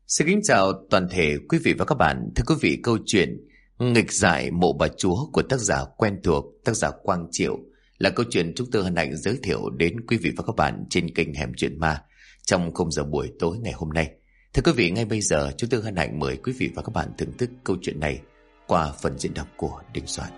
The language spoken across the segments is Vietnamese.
Xin kính chào toàn thể quý vị và các bạn. Thưa quý vị, câu chuyện Nghịch Giải Mộ Bà Chúa của tác giả quen thuộc, tác giả Quang Triệu là câu chuyện chúng tôi hân hạnh giới thiệu đến quý vị và các bạn trên kênh Hẻm Chuyện Ma trong khung giờ buổi tối ngày hôm nay. Thưa quý vị, ngay bây giờ chúng tôi hân hạnh mời quý vị và các bạn thưởng thức câu chuyện này qua phần diễn đọc của Đình Soạn.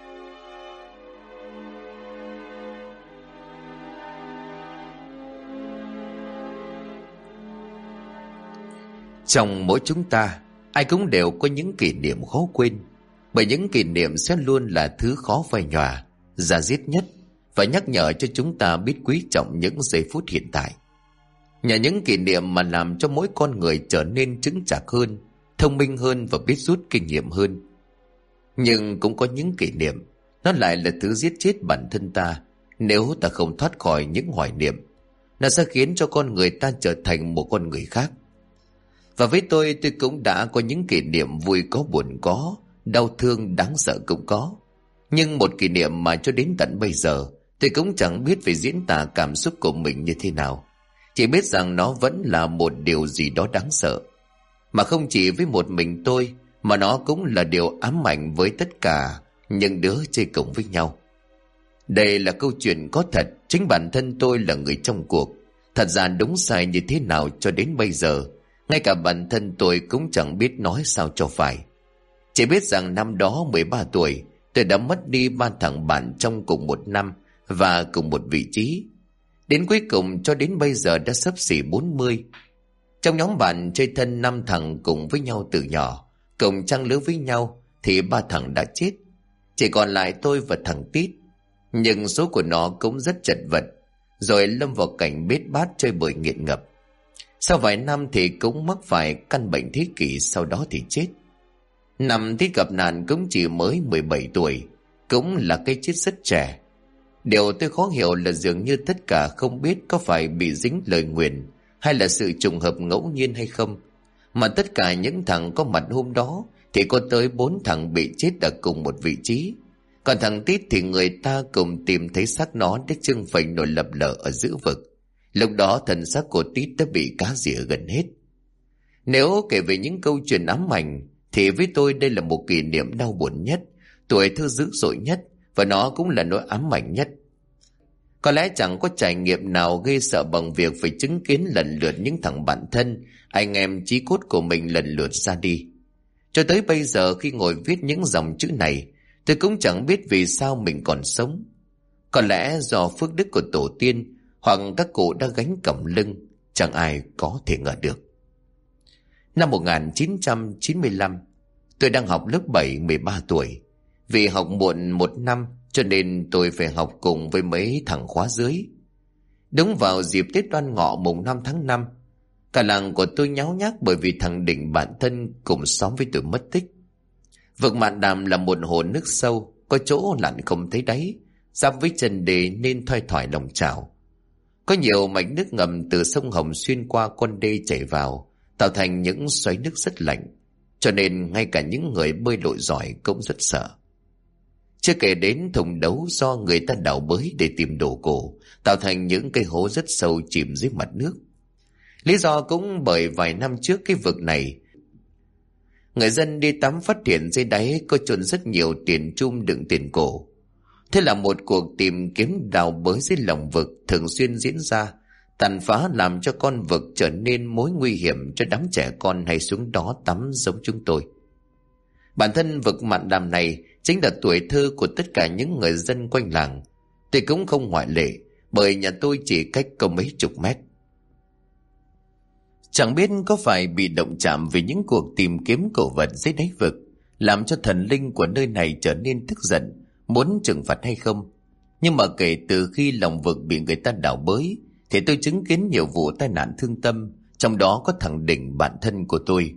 Trong mỗi chúng ta, ai cũng đều có những kỷ niệm khó quên, bởi những kỷ niệm sẽ luôn là thứ khó phai nhòa, da diết nhất và nhắc nhở cho chúng ta biết quý trọng những giây phút hiện tại. Nhờ những kỷ niệm mà làm cho mỗi con người trở nên chững chạc hơn, thông minh hơn và biết rút kinh nghiệm hơn. Nhưng cũng có những kỷ niệm, nó lại là thứ giết chết bản thân ta nếu ta không thoát khỏi những hoài niệm. Nó sẽ khiến cho con người ta trở thành một con người khác. Và với tôi cũng đã có những kỷ niệm vui có buồn có, đau thương đáng sợ cũng có. Nhưng một kỷ niệm mà cho đến tận bây giờ tôi cũng chẳng biết phải diễn tả cảm xúc của mình như thế nào. Chỉ biết rằng nó vẫn là một điều gì đó đáng sợ. Mà không chỉ với một mình tôi, mà nó cũng là điều ám ảnh với tất cả những đứa chơi cùng với nhau. Đây là câu chuyện có thật, chính bản thân tôi là người trong cuộc. Thật ra đúng sai như thế nào cho đến bây giờ, ngay cả bản thân tôi cũng chẳng biết nói sao cho phải. Chỉ biết rằng năm đó 13 tuổi, tôi đã mất đi 3 thằng bạn trong cùng một năm và cùng một vị trí. Đến cuối cùng cho đến bây giờ đã xấp xỉ 40. Trong nhóm bạn chơi thân 5 thằng cùng với nhau từ nhỏ, cùng trang lứa với nhau thì 3 thằng đã chết. Chỉ còn lại tôi và thằng Tít. Nhưng số của nó cũng rất chật vật, rồi lâm vào cảnh bết bát chơi bời nghiện ngập. Sau vài năm thì cũng mắc phải căn bệnh thế kỷ, sau đó thì chết. Năm Tít gặp nạn cũng chỉ mới 17 tuổi, cũng là cái chết rất trẻ. Điều tôi khó hiểu là dường như tất cả không biết có phải bị dính lời nguyền hay là sự trùng hợp ngẫu nhiên hay không, mà tất cả những thằng có mặt hôm đó thì có tới 4 thằng bị chết ở cùng một vị trí. Còn thằng Tít thì người ta cùng tìm thấy xác nó để trưng phình nổi lập lờ ở giữa vực. Lúc đó thần xác của Tít đã bị cá rỉa gần hết. Nếu kể về những câu chuyện ám ảnh thì với tôi đây là một kỷ niệm đau buồn nhất, tuổi thơ dữ dội nhất, và nó cũng là nỗi ám ảnh nhất. Có lẽ chẳng có trải nghiệm nào ghê sợ bằng việc phải chứng kiến lần lượt những thằng bạn thân, anh em chí cốt của mình lần lượt ra đi. Cho tới bây giờ khi ngồi viết những dòng chữ này, tôi cũng chẳng biết vì sao mình còn sống. Có lẽ do phước đức của tổ tiên, hoặc các cụ đã gánh còng lưng, chẳng ai có thể ngờ được. Năm 1995, tôi đang học lớp 7, 13 tuổi. Vì học muộn 1 năm cho nên tôi phải học cùng với mấy thằng khóa dưới. Đúng vào dịp Tết Đoan Ngọ mùng 5 tháng 5, cả làng của tôi nháo nhác bởi vì thằng Định bạn thân cùng xóm với tôi mất tích. Vực Mạn Đàm là một hồ nước sâu, có chỗ lặn không thấy đáy, giáp với chân đê nên thoai thoải lòng trào. Có nhiều mạch nước ngầm từ sông Hồng xuyên qua con đê chảy vào, tạo thành những xoáy nước rất lạnh, cho nên ngay cả những người bơi lội giỏi cũng rất sợ. Chưa kể đến thùng đấu do người ta đào bới để tìm đồ cổ, tạo thành những cái hố rất sâu chìm dưới mặt nước. Lý do cũng bởi vài năm trước cái vực này, người dân đi tắm phát hiện dưới đáy có chôn rất nhiều tiền chum đựng tiền cổ. Thế là một cuộc tìm kiếm đào bới dưới lòng vực thường xuyên diễn ra, tàn phá làm cho con vực trở nên mối nguy hiểm cho đám trẻ con hay xuống đó tắm giống chúng tôi. Bản thân vực Mạn Đàm này chính là tuổi thơ của tất cả những người dân quanh làng. Tôi cũng không ngoại lệ, bởi nhà tôi chỉ cách có mấy chục mét. Chẳng biết có phải bị động chạm vì những cuộc tìm kiếm cổ vật dưới đáy vực, làm cho thần linh của nơi này trở nên tức giận, muốn trừng phạt hay không. Nhưng mà kể từ khi lòng vực bị người ta đào bới, thì tôi chứng kiến nhiều vụ tai nạn thương tâm, trong đó có thằng Đỉnh bạn thân của tôi.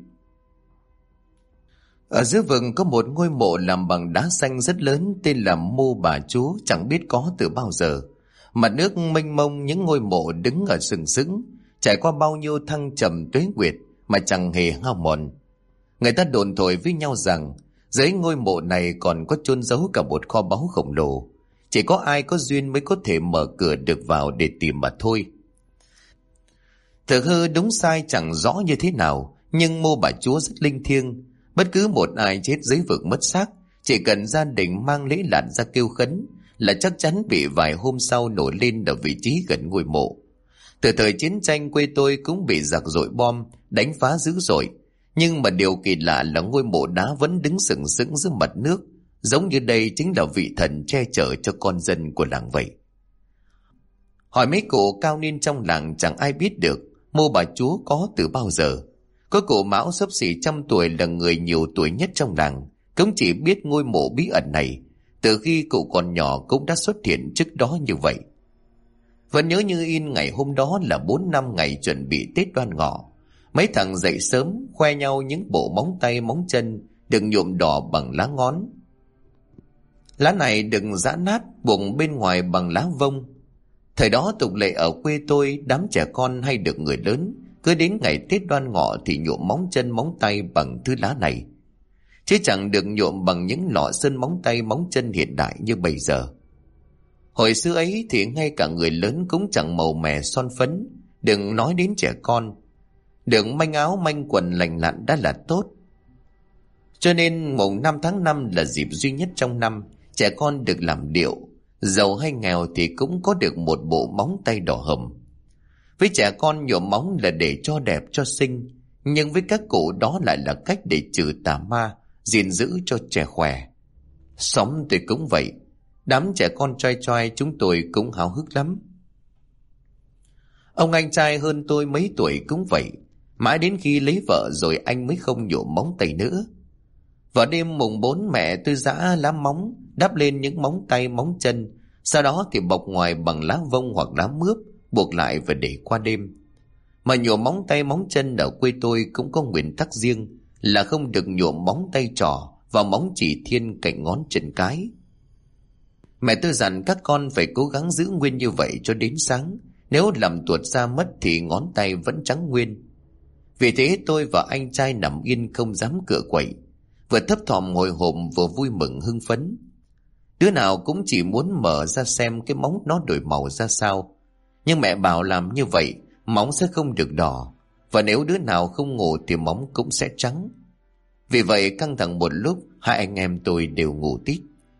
Ở giữa vực có một ngôi mộ làm bằng đá xanh rất lớn tên là Mô Bà Chúa, chẳng biết có từ bao giờ. Mặt nước mênh mông, những ngôi mộ đứng ở sừng sững, trải qua bao nhiêu thăng trầm tuế nguyệt mà chẳng hề hao mòn. Người ta đồn thổi với nhau rằng dưới ngôi mộ này còn có chôn giấu cả một kho báu khổng lồ. Chỉ có ai có duyên mới có thể mở cửa được vào để tìm mà thôi. Thực hư đúng sai chẳng rõ như thế nào, Nhưng mô bà Chúa rất linh thiêng, bất cứ một ai chết dưới vực mất xác, chỉ cần gia đình mang lễ lạt ra kêu khấn là chắc chắn bị vài hôm sau nổi lên ở vị trí gần ngôi mộ. Từ thời chiến tranh quê tôi cũng bị giặc dội bom đánh phá dữ dội, nhưng mà điều kỳ lạ là ngôi mộ đá vẫn đứng sừng sững dưới mặt nước, giống như đây chính là vị thần che chở cho con dân của làng vậy. Hỏi mấy cụ cao niên trong làng chẳng ai biết được mô bà Chúa có từ bao giờ. Có cụ Mão xấp xỉ 100 tuổi là người nhiều tuổi nhất trong làng, cũng chỉ biết ngôi mộ bí ẩn này từ khi cụ còn nhỏ cũng đã xuất hiện trước đó như vậy. Vẫn nhớ như in ngày hôm đó là 4 năm ngày chuẩn bị Tết Đoan Ngọ. Mấy thằng dậy sớm khoe nhau những bộ móng tay móng chân được nhuộm đỏ bằng lá ngón. Lá này đừng giã nát, buộc bên ngoài bằng lá vông. Thời đó tục lệ ở quê tôi, đám trẻ con hay được người lớn cứ đến ngày Tết Đoan Ngọ thì nhuộm móng chân móng tay bằng thứ lá này, chứ chẳng được nhuộm bằng những lọ sơn móng tay móng chân hiện đại như bây giờ. Hồi xưa ấy thì ngay cả người lớn cũng chẳng màu mè son phấn, đừng nói đến trẻ con. Được manh áo manh quần lành lặn đã là tốt. Cho nên mùng 5 tháng 5 là dịp duy nhất trong năm trẻ con được làm điệu, giàu hay nghèo thì cũng có được một bộ móng tay đỏ hồng. Với trẻ con nhuộm móng là để cho đẹp cho xinh, nhưng với các cụ đó lại là cách để trừ tà ma, gìn giữ cho trẻ khỏe. Xóm tôi cũng vậy, đám trẻ con trai trai chúng tôi cũng háo hức lắm. Ông anh trai hơn tôi mấy tuổi cũng vậy, mãi đến khi lấy vợ rồi anh mới không nhuộm móng tay nữa. Vào đêm mùng 4 mẹ tôi giã lá móng, đắp lên những móng tay móng chân, sau đó thì bọc ngoài bằng lá vông hoặc lá mướp, buộc lại và để qua đêm. Mà nhuộm móng tay móng chân ở quê tôi cũng có nguyên tắc riêng là không được nhuộm móng tay trỏ và móng chỉ thiên cạnh ngón chân cái. Mẹ tôi dặn các con phải cố gắng giữ nguyên như vậy cho đến sáng, nếu làm tuột ra mất thì ngón tay vẫn trắng nguyên. Vì thế tôi và anh trai nằm yên không dám cựa quậy, vừa thấp thỏm hồi hộp vừa vui mừng hưng phấn. Đứa nào cũng chỉ muốn mở ra xem cái móng nó đổi màu ra sao, nhưng mẹ bảo làm như vậy móng sẽ không được đỏ, và nếu đứa nào không ngủ thì móng cũng sẽ trắng. Vì vậy căng thẳng một lúc, hai anh em tôi đều ngủ tít.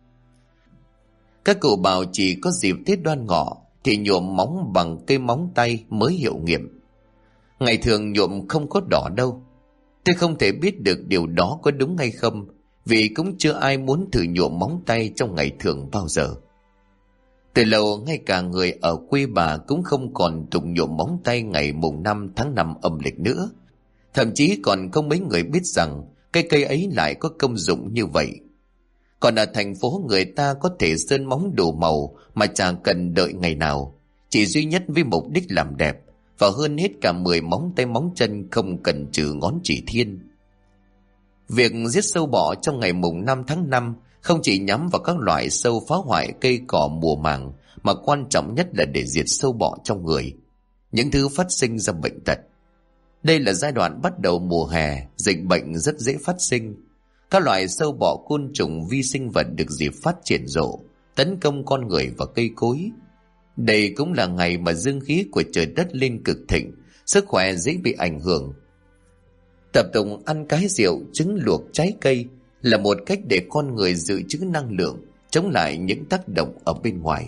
Các cụ bảo chỉ có dịp Tết Đoan Ngọ thì nhuộm móng bằng cây móng tay mới hiệu nghiệm. Ngày thường nhuộm không có đỏ đâu. Tôi không thể biết được điều đó có đúng hay không, vì cũng chưa ai muốn thử nhuộm móng tay trong ngày thường bao giờ. Từ lâu ngay cả người ở quê bà cũng không còn tục nhuộm móng tay ngày mùng 5 tháng 5 âm lịch nữa. Thậm chí còn không mấy người biết rằng cây cây ấy lại có công dụng như vậy. Còn ở thành phố người ta có thể sơn móng đủ màu mà chẳng cần đợi ngày nào, chỉ duy nhất với mục đích làm đẹp, và hơn hết cả 10 móng tay móng chân không cần trừ ngón chỉ thiên. Việc giết sâu bọ trong ngày mùng 5 tháng 5 không chỉ nhắm vào các loại sâu phá hoại cây cỏ mùa màng, mà quan trọng nhất là để diệt sâu bọ trong người, những thứ phát sinh ra bệnh tật. Đây là giai đoạn bắt đầu mùa hè, dịch bệnh rất dễ phát sinh. Các loại sâu bọ côn trùng vi sinh vật được dịp phát triển rộ, tấn công con người và cây cối. Đây cũng là ngày mà dương khí của trời đất lên cực thịnh, sức khỏe dễ bị ảnh hưởng. Tập tụng ăn cái rượu, trứng luộc, trái cây là một cách để con người dự trữ năng lượng, chống lại những tác động ở bên ngoài.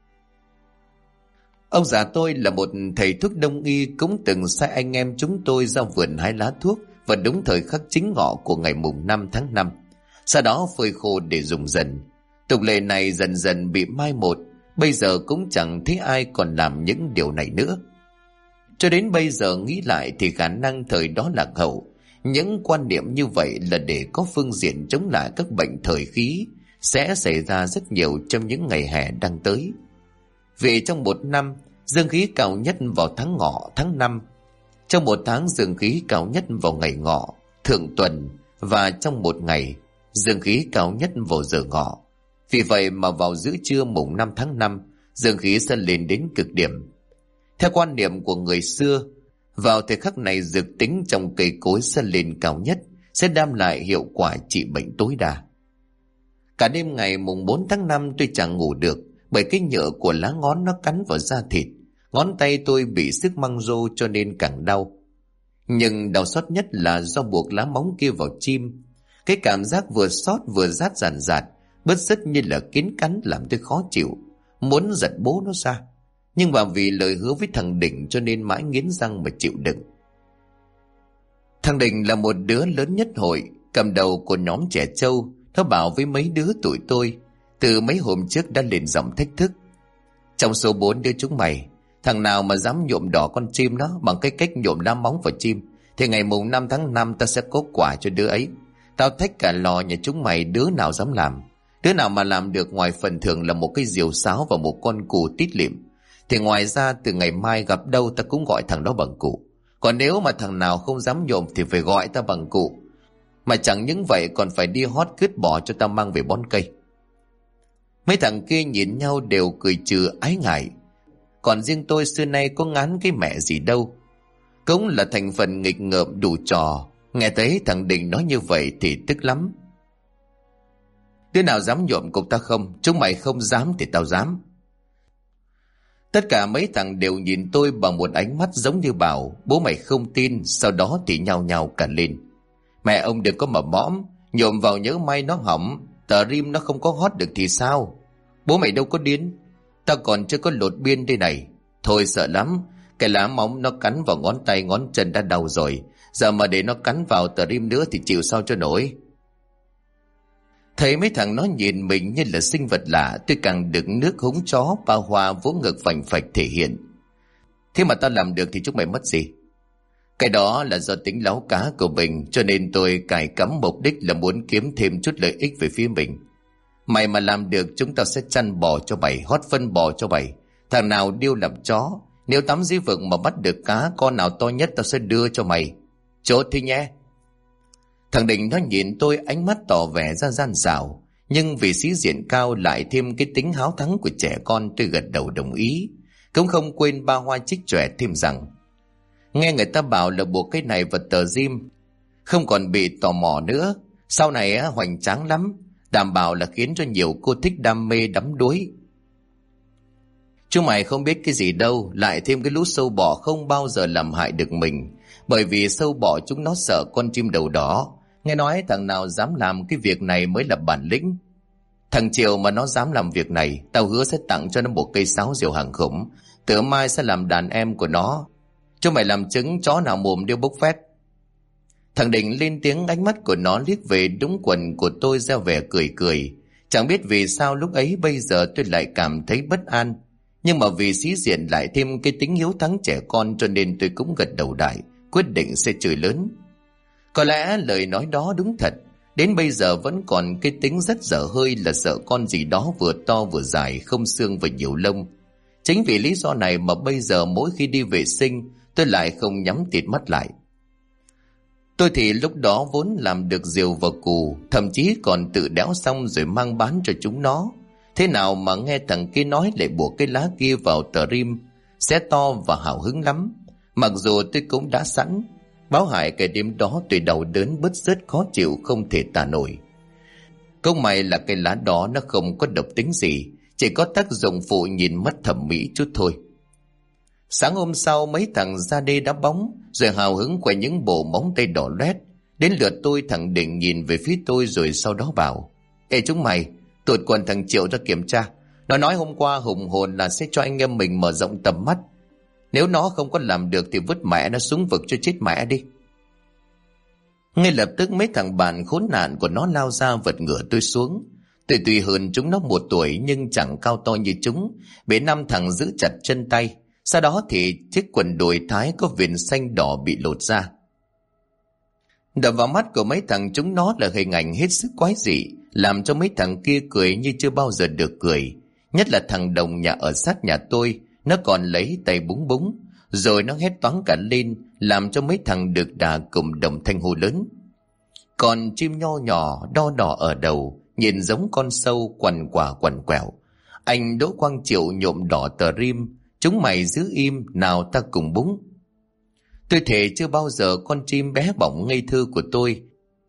Ông già tôi là một thầy thuốc đông y, cũng từng sai anh em chúng tôi ra vườn hái lá thuốc vào đúng thời khắc chính ngọ của ngày mùng 5 tháng 5, sau đó phơi khô để dùng dần. Tục lệ này dần dần bị mai một, bây giờ cũng chẳng thấy ai còn làm những điều này nữa. Cho đến bây giờ nghĩ lại thì khả năng thời đó lạc hậu. Những quan niệm như vậy là để có phương diện chống lại các bệnh thời khí sẽ xảy ra rất nhiều trong những ngày hè đang tới. Vì trong một năm, dương khí cao nhất vào tháng Ngọ, tháng 5. Trong một tháng, dương khí cao nhất vào ngày Ngọ, thượng tuần, và trong một ngày, dương khí cao nhất vào giờ Ngọ. Vì vậy mà vào giữa trưa mùng 5 tháng 5, dương khí sẽ lên đến cực điểm. Theo quan niệm của người xưa, vào thời khắc này dược tính trong cây cối sẽ lên cao nhất, sẽ đem lại hiệu quả trị bệnh tối đa. Cả đêm ngày mùng 4 tháng 5 tôi chẳng ngủ được, bởi cái nhựa của lá ngón nó cắn vào da thịt. Ngón tay tôi bị sức măng rô cho nên càng đau. Nhưng đau xót nhất là do buộc lá móng kia vào chim. Cái cảm giác vừa xót vừa rát ràn rạt, bứt rứt như là kiến cắn làm tôi khó chịu, muốn giật bố nó ra. Nhưng mà vì lời hứa với thằng Định cho nên mãi nghiến răng mà chịu đựng. Thằng Định là một đứa lớn nhất hội, cầm đầu của nhóm trẻ trâu. Nó bảo với mấy đứa tụi tôi từ mấy hôm trước đã lên giọng thách thức: trong số 4 đứa chúng mày, thằng nào mà dám nhuộm đỏ con chim nó bằng cái cách nhuộm lá móng vào chim, thì ngày mùng 5 tháng 5 ta sẽ có quà cho đứa ấy. Tao thách cả lò nhà chúng mày đứa nào dám làm. Đứa nào mà làm được ngoài phần thưởng là một cái diều sáo và một con cù tít lịm, thì ngoài ra từ ngày mai gặp đâu ta cũng gọi thằng đó bằng cụ. Còn nếu mà thằng nào không dám nhuộm thì phải gọi ta bằng cụ. Mà chẳng những vậy còn phải đi hót cứt bò cho ta mang về bón cây. Mấy thằng kia nhìn nhau đều cười trừ ái ngại. Còn riêng tôi xưa nay có ngán cái mẹ gì đâu. Cũng là thành phần nghịch ngợm đủ trò. Nghe thấy thằng Định nói như vậy thì tức lắm. Đứa nào dám nhuộm cùng ta không? Chúng mày không dám thì tao dám. Tất cả mấy thằng đều nhìn tôi bằng một ánh mắt giống như bảo bố mày không tin. Sau đó thì nhao nhao cả lên: mẹ ông đừng có mà mõm, nhuộm vào nhớ may nó hỏng, tờ rim nó không có hót được thì sao? Bố mày đâu có điên, tao còn chưa có lột biên đây này. Thôi sợ lắm, cái lá móng nó cắn vào ngón tay ngón chân đã đau rồi, giờ mà để nó cắn vào tờ rim nữa thì chịu sao cho nổi. Thấy mấy thằng nó nhìn mình như là sinh vật lạ, tôi càng đựng nước húng chó bao hoa vỗ ngực phành phạch thể hiện: thế mà tao làm được thì chúng mày mất gì? Cái đó là do tính láo cá của mình, cho nên tôi cài cắm mục đích là muốn kiếm thêm chút lợi ích về phía mình. Mày mà làm được chúng tao sẽ chăn bò cho mày, hót phân bò cho mày. Thằng nào điêu làm chó, nếu tắm dưới vực mà bắt được cá con nào to nhất tao sẽ đưa cho mày. Chốt thì nhé. Thằng Định nó nhìn tôi ánh mắt tỏ vẻ ra gian xảo, nhưng vì sĩ diện cao lại thêm cái tính háo thắng của trẻ con, tôi gật đầu đồng ý. Cũng không quên ba hoa chích chòe thêm rằng: nghe người ta bảo là buộc cái này vào tờ rim không còn bị tò mò nữa, sau này hoành tráng lắm, đảm bảo là khiến cho nhiều cô thích đam mê đắm đuối. Chúng mày không biết cái gì đâu, lại thêm cái lũ sâu bọ không bao giờ làm hại được mình, bởi vì sâu bọ chúng nó sợ con chim đầu đỏ. Nghe nói thằng nào dám làm cái việc này mới là bản lĩnh. Thằng Triều mà nó dám làm việc này, tao hứa sẽ tặng cho nó một cây sáo diều hàng khủng, từ mai sẽ làm đàn em của nó. Chúng mày làm chứng chó nào mồm điêu bốc phét. Thằng Định lên tiếng, ánh mắt của nó liếc về đúng quần của tôi ra vẻ cười cười. Chẳng biết vì sao lúc ấy bây giờ tôi lại cảm thấy bất an, nhưng mà vì sĩ diện lại thêm cái tính hiếu thắng trẻ con cho nên tôi cũng gật đầu đại, quyết định sẽ chửi lớn. Có lẽ lời nói đó đúng thật, đến bây giờ vẫn còn cái tính rất dở hơi là sợ con gì đó vừa to vừa dài, không xương và nhiều lông. Chính vì lý do này mà bây giờ mỗi khi đi vệ sinh tôi lại không nhắm tịt mắt lại. Tôi thì lúc đó vốn làm được diều và cù, thậm chí còn tự đẽo xong rồi mang bán cho chúng nó. Thế nào mà nghe thằng kia nói lại buộc cái lá kia vào tờ rim sẽ to và hào hứng lắm. Mặc dù tôi cũng đã sẵn, báo hại cái đêm đó tôi đau đớn bứt rứt khó chịu không thể tả nổi. Cũng may là cái lá đó nó không có độc tính gì, chỉ có tác dụng phụ nhìn mất thẩm mỹ chút thôi. Sáng hôm sau mấy thằng ra đê đá bóng rồi hào hứng quay những bộ móng tay đỏ loét. Đến lượt tôi, thằng Định nhìn về phía tôi rồi sau đó bảo: ê chúng mày, tụt quần thằng Triệu ra kiểm tra. Nó nói hôm qua hùng hồn là sẽ cho anh em mình mở rộng tầm mắt. Nếu nó không có làm được thì vứt mẹ nó xuống vực cho chết mẹ đi. Ngay lập tức mấy thằng bạn khốn nạn của nó lao ra vật ngửa tôi xuống. Tôi tuy hơn chúng nó 1 tuổi nhưng chẳng cao to như chúng, bị 5 thằng giữ chặt chân tay. Sau đó thì chiếc quần đùi thái có viền xanh đỏ bị lột ra. Đập vào mắt của mấy thằng chúng nó là hình ảnh hết sức quái dị, làm cho mấy thằng kia cười như chưa bao giờ được cười. Nhất là thằng Đồng nhà ở sát nhà tôi, nó còn lấy tay búng búng, rồi nó hét toáng cả lên, làm cho mấy thằng được đà cùng đồng thanh hô lớn. Còn chim nho nhỏ đo đỏ ở đầu, nhìn giống con sâu quằn quả quằn quẹo. Anh Đỗ Quang Triệu nhuộm đỏ tờ rim, chúng mày giữ im, nào ta cùng búng. Tôi thề chưa bao giờ con chim bé bỏng ngây thơ của tôi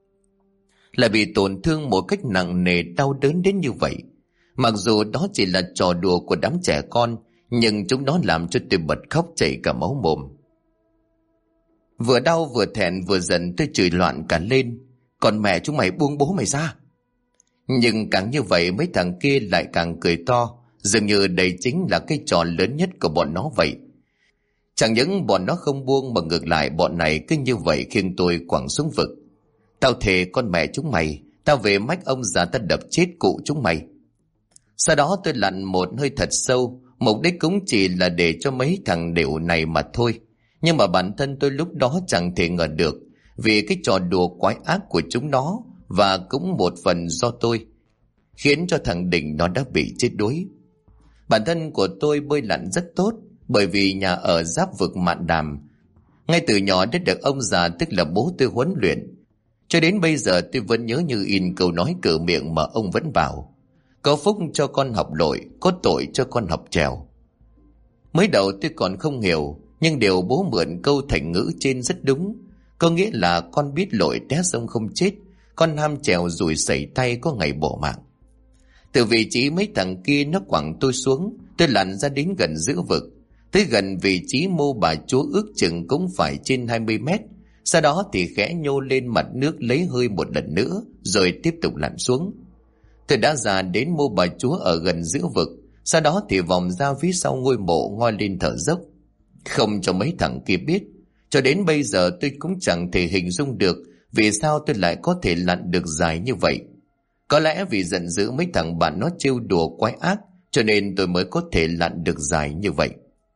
lại bị tổn thương một cách nặng nề đau đớn đến như vậy. Mặc dù đó chỉ là trò đùa của đám trẻ con, nhưng chúng nó làm cho tôi bật khóc chảy cả máu mồm. Vừa đau vừa thẹn vừa giận tôi chửi loạn cả lên. Còn mẹ chúng mày buông bố mày ra. Nhưng càng như vậy mấy thằng kia lại càng cười to, dường như đây chính là cái trò lớn nhất của bọn nó vậy. Chẳng những bọn nó không buông mà ngược lại bọn này cứ như vậy khiêng tôi quẳng xuống vực. Tao thề con mẹ chúng mày, tao về mách ông già ta đập chết cụ chúng mày. Sau đó tôi lặn một hơi thật sâu, mục đích cũng chỉ là để cho mấy thằng đểu này mà thôi. Nhưng mà bản thân tôi lúc đó chẳng thể ngờ được, vì cái trò đùa quái ác của chúng nó và cũng một phần do tôi, khiến cho thằng Đình nó đã bị chết đuối. Bản thân của tôi bơi lặn rất tốt, bởi vì nhà ở giáp vực Mạn Đàm. Ngay từ nhỏ đã được ông già tức là bố tôi huấn luyện. Cho đến bây giờ tôi vẫn nhớ như in câu nói cửa miệng mà ông vẫn bảo: có phúc cho con học lội, có tội cho con học trèo. Mới đầu tôi còn không hiểu, nhưng điều bố mượn câu thành ngữ trên rất đúng. Có nghĩa là con biết lội té sông không chết, con ham trèo rủi sẩy tay có ngày bỏ mạng. Từ vị trí mấy thằng kia nó quẳng tôi xuống, tôi lặn ra đến gần giữa vực. Tới gần vị trí mô bà chúa ước chừng cũng phải trên 20 mét. Sau đó thì khẽ nhô lên mặt nước lấy hơi một lần nữa, rồi tiếp tục lặn xuống. Tôi đã ra đến mô bà chúa ở gần giữa vực, sau đó thì vòng ra phía sau ngôi mộ ngoi lên thở dốc. Không cho mấy thằng kia biết, cho đến bây giờ tôi cũng chẳng thể hình dung được vì sao tôi lại có thể lặn được dài như vậy. Có lẽ vì giận dữ mấy thằng bạn nó trêu đùa quái ác, cho nên tôi mới có thể lặn được dài như vậy.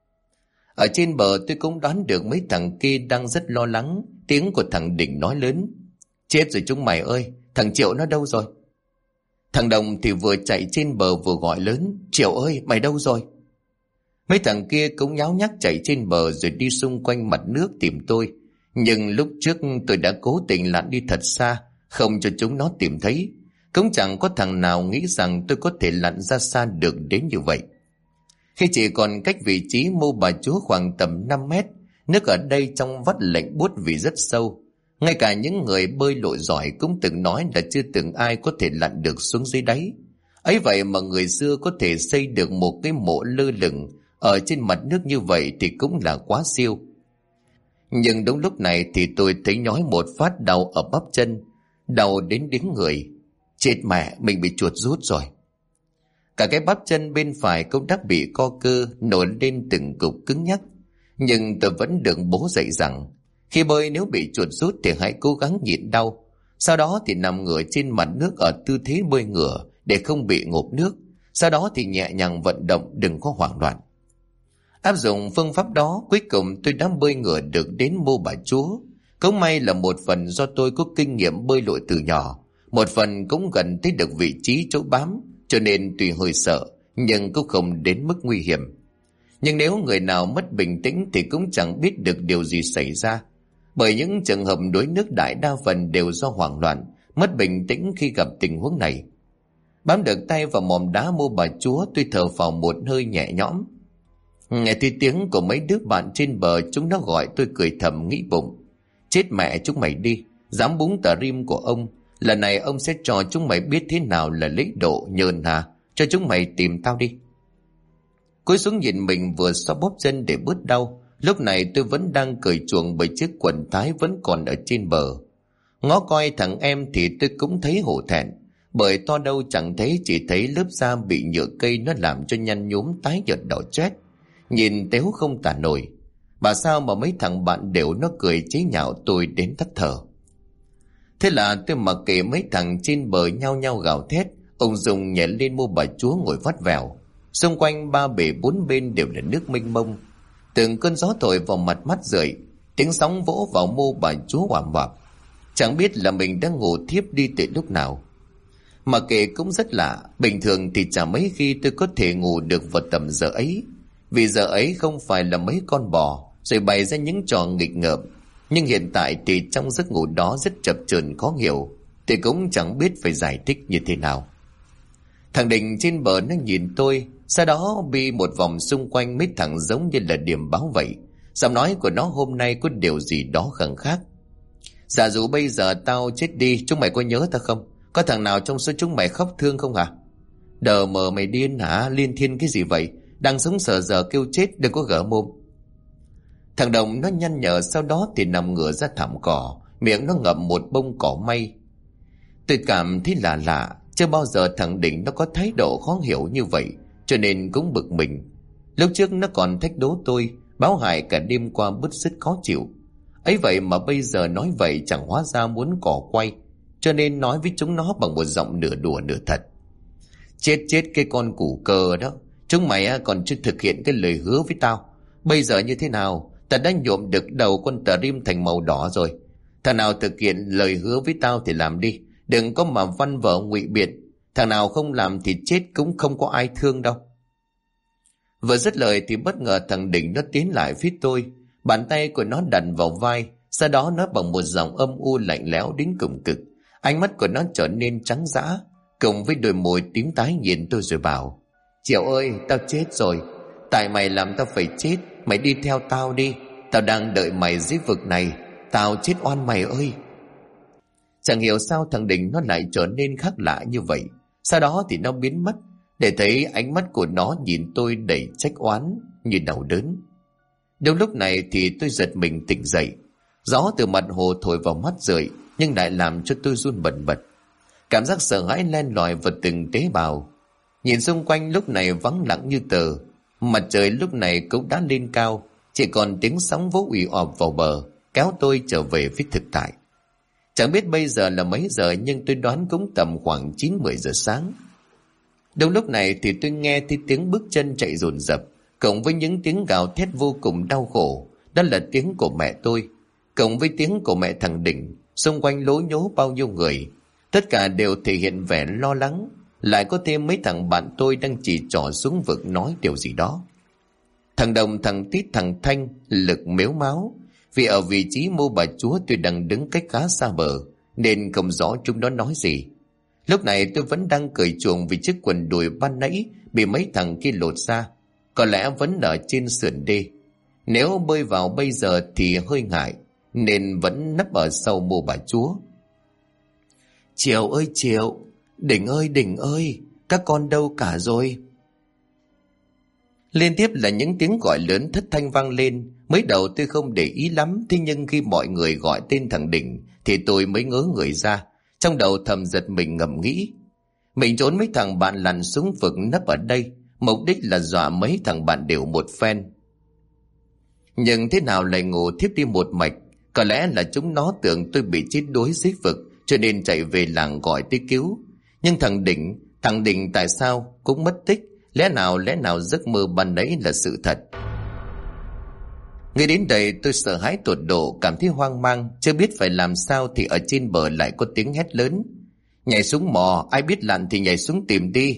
Ở trên bờ tôi cũng đoán được mấy thằng kia đang rất lo lắng. Tiếng của thằng Đình nói lớn: chết rồi chúng mày ơi, thằng Triệu nó đâu rồi? Thằng Đồng thì vừa chạy trên bờ vừa gọi lớn: Triệu ơi, mày đâu rồi? Mấy thằng kia cũng nháo nhác chạy trên bờ rồi đi xung quanh mặt nước tìm tôi. Nhưng lúc trước tôi đã cố tình lặn đi thật xa, không cho chúng nó tìm thấy. Cũng chẳng có thằng nào nghĩ rằng tôi có thể lặn ra xa được đến như vậy. Khi chỉ còn cách vị trí mô bà chúa khoảng tầm 5 mét, nước ở đây trong vắt lạnh buốt vì rất sâu. Ngay cả những người bơi lội giỏi cũng từng nói là chưa từng ai có thể lặn được xuống dưới đáy. Ấy vậy mà người xưa có thể xây được một cái mộ lơ lửng ở trên mặt nước như vậy thì cũng là quá siêu. Nhưng đúng lúc này thì tôi thấy nhói một phát đau ở bắp chân, đau đến điếng người. Chết mẹ, mình bị chuột rút rồi. Cả cái bắp chân bên phải cũng đã bị co cơ, nổi lên từng cục cứng nhắc. Nhưng tôi vẫn được bố dạy rằng khi bơi nếu bị chuột rút thì hãy cố gắng nhịn đau. Sau đó thì nằm ngửa trên mặt nước ở tư thế bơi ngửa để không bị ngộp nước. Sau đó thì nhẹ nhàng vận động, đừng có hoảng loạn. Áp dụng phương pháp đó, cuối cùng tôi đã bơi ngửa được đến mô bà chúa. Cũng may là một phần do tôi có kinh nghiệm bơi lội từ nhỏ, một phần cũng gần tới được vị trí chỗ bám, cho nên tuy hơi sợ nhưng cũng không đến mức nguy hiểm. Nhưng nếu người nào mất bình tĩnh thì cũng chẳng biết được điều gì xảy ra, bởi những trường hợp đuối nước đại đa phần đều do hoảng loạn, mất bình tĩnh khi gặp tình huống này. Bám được tay vào mỏm đá mô bà chúa, tôi thở phào một hơi nhẹ nhõm. Nghe thấy tiếng của mấy đứa bạn trên bờ, chúng nó gọi tôi cười thầm nghĩ bụng: chết mẹ chúng mày đi, dám búng tà rim của ông, lần này ông sẽ cho chúng mày biết thế nào là lễ độ nhờn hà, cho chúng mày tìm tao đi. Cúi xuống nhìn mình vừa xoa bóp chân để bớt đau, lúc này tôi vẫn đang cười chuồng bởi chiếc quần thái vẫn còn ở trên bờ. Ngó coi thằng em thì tôi cũng thấy hổ thẹn, bởi to đâu chẳng thấy, chỉ thấy lớp da bị nhựa cây nó làm cho nhăn nhúm tái nhợt đỏ chét, nhìn téo không tả nổi. Bà sao mà mấy thằng bạn đều nó cười chế nhạo tôi đến tắt thở. Thế là tôi mặc kệ mấy thằng trên bờ nhao nhao gào thét, ông Dùng nhảy lên mô bà chúa ngồi vắt vẻo. Xung quanh ba bể bốn bên đều là nước mênh mông, từng cơn gió thổi vào mặt mắt rượi, tiếng sóng vỗ vào mô bà chúa oảm oạp. Chẳng biết là mình đã ngủ thiếp đi từ lúc nào. Mà kệ cũng rất lạ, bình thường thì chả mấy khi tôi có thể ngủ được vào tầm giờ ấy, vì giờ ấy không phải là mấy con bò rồi bày ra những trò nghịch ngợm. Nhưng hiện tại thì trong giấc ngủ đó rất chập chờn khó hiểu, thì cũng chẳng biết phải giải thích như thế nào. Thằng Đình trên bờ nó nhìn tôi, sau đó đi một vòng xung quanh mấy thằng giống như là điểm báo vậy. Giọng nói của nó hôm nay có điều gì đó khẳng khác. Giả dụ bây giờ tao chết đi, chúng mày có nhớ tao không? Có thằng nào trong số chúng mày khóc thương không hả? Đờ mờ mày điên hả? Liên thiên cái gì vậy? Đang sống sờ giờ kêu chết, đừng có gỡ mồm. Thằng Đồng nó nhăn nhở, sau đó thì nằm ngửa ra thảm cỏ, miệng nó ngậm một bông cỏ may. Tôi cảm thấy lạ lạ, chưa bao giờ thằng Định nó có thái độ khó hiểu như vậy, cho nên cũng bực mình. Lúc trước nó còn thách đố tôi, báo hại cả đêm qua bứt rứt khó chịu. Ấy vậy mà bây giờ nói vậy chẳng hóa ra muốn cỏ quay, cho nên nói với chúng nó bằng một giọng nửa đùa nửa thật. Chết chết cái con củ cờ đó, chúng mày còn chưa thực hiện cái lời hứa với tao. Bây giờ như thế nào? Ta đã nhuộm được đầu con tà rim thành màu đỏ rồi. Thằng nào thực hiện lời hứa với tao thì làm đi, đừng có mà văn vở ngụy biện. Thằng nào không làm thì chết cũng không có ai thương đâu. Vừa dứt lời thì bất ngờ thằng Định nó tiến lại phía tôi, bàn tay của nó đặt vào vai, sau đó nó bằng một giọng âm u lạnh lẽo đến cùng cực. Ánh mắt của nó trở nên trắng dã, cùng với đôi môi tím tái nhìn tôi rồi bảo: Triệu ơi, tao chết rồi. Tại mày làm tao phải chết. Mày đi theo tao đi. Tao đang đợi mày dưới vực này. Tao chết oan mày ơi. Chẳng hiểu sao thằng Định nó lại trở nên khác lạ như vậy. Sau đó thì nó biến mất, để thấy ánh mắt của nó nhìn tôi đầy trách oán như đau đớn. Đúng lúc này thì tôi giật mình tỉnh dậy. Gió từ mặt hồ thổi vào mắt rượi, nhưng lại làm cho tôi run bần bật. Cảm giác sợ hãi len lỏi vào từng tế bào. Nhìn xung quanh lúc này vắng lặng như tờ. Mặt trời lúc này cũng đã lên cao, chỉ còn tiếng sóng vỗ ì ọp vào bờ, kéo tôi trở về với thực tại. Chẳng biết bây giờ là mấy giờ, nhưng tôi đoán cũng tầm khoảng 9-10 giờ sáng. Đúng lúc này thì tôi nghe thấy tiếng bước chân chạy dồn dập, cộng với những tiếng gào thét vô cùng đau khổ. Đó là tiếng của mẹ tôi, cộng với tiếng của mẹ thằng Định. Xung quanh lố nhố bao nhiêu người, tất cả đều thể hiện vẻ lo lắng. Lại có thêm mấy thằng bạn tôi đang chỉ trỏ xuống vực nói điều gì đó. Thằng Đồng, thằng Tít, thằng Thanh Lực mếu máo, vì ở vị trí mô bà chúa tôi đang đứng cách khá xa bờ, nên không rõ chúng nó nói gì. Lúc này tôi vẫn đang cười chuồng vì chiếc quần đùi ban nãy bị mấy thằng kia lột ra, có lẽ vẫn ở trên sườn đê. Nếu bơi vào bây giờ thì hơi ngại, nên vẫn nấp ở sau mô bà chúa. Triệu ơi Triệu, Đỉnh ơi, các con đâu cả rồi? Liên tiếp là những tiếng gọi lớn thất thanh vang lên. Mới đầu tôi không để ý lắm, thế nhưng khi mọi người gọi tên thằng Định thì tôi mới ngớ người ra. Trong đầu thầm giật mình ngầm nghĩ, mình trốn mấy thằng bạn lặn xuống vực nấp ở đây, mục đích là dọa mấy thằng bạn đều một phen. Nhưng thế nào lại ngủ thiếp đi một mạch. Có lẽ là chúng nó tưởng tôi bị chết đuối dưới vực, cho nên chạy về làng gọi tới cứu. Nhưng thằng Định tại sao cũng mất tích? Lẽ nào giấc mơ ban nãy là sự thật? Ngay đến đây tôi sợ hãi tột độ, cảm thấy hoang mang, chưa biết phải làm sao thì ở trên bờ lại có tiếng hét lớn: Nhảy xuống mò, ai biết lặn thì nhảy xuống tìm đi.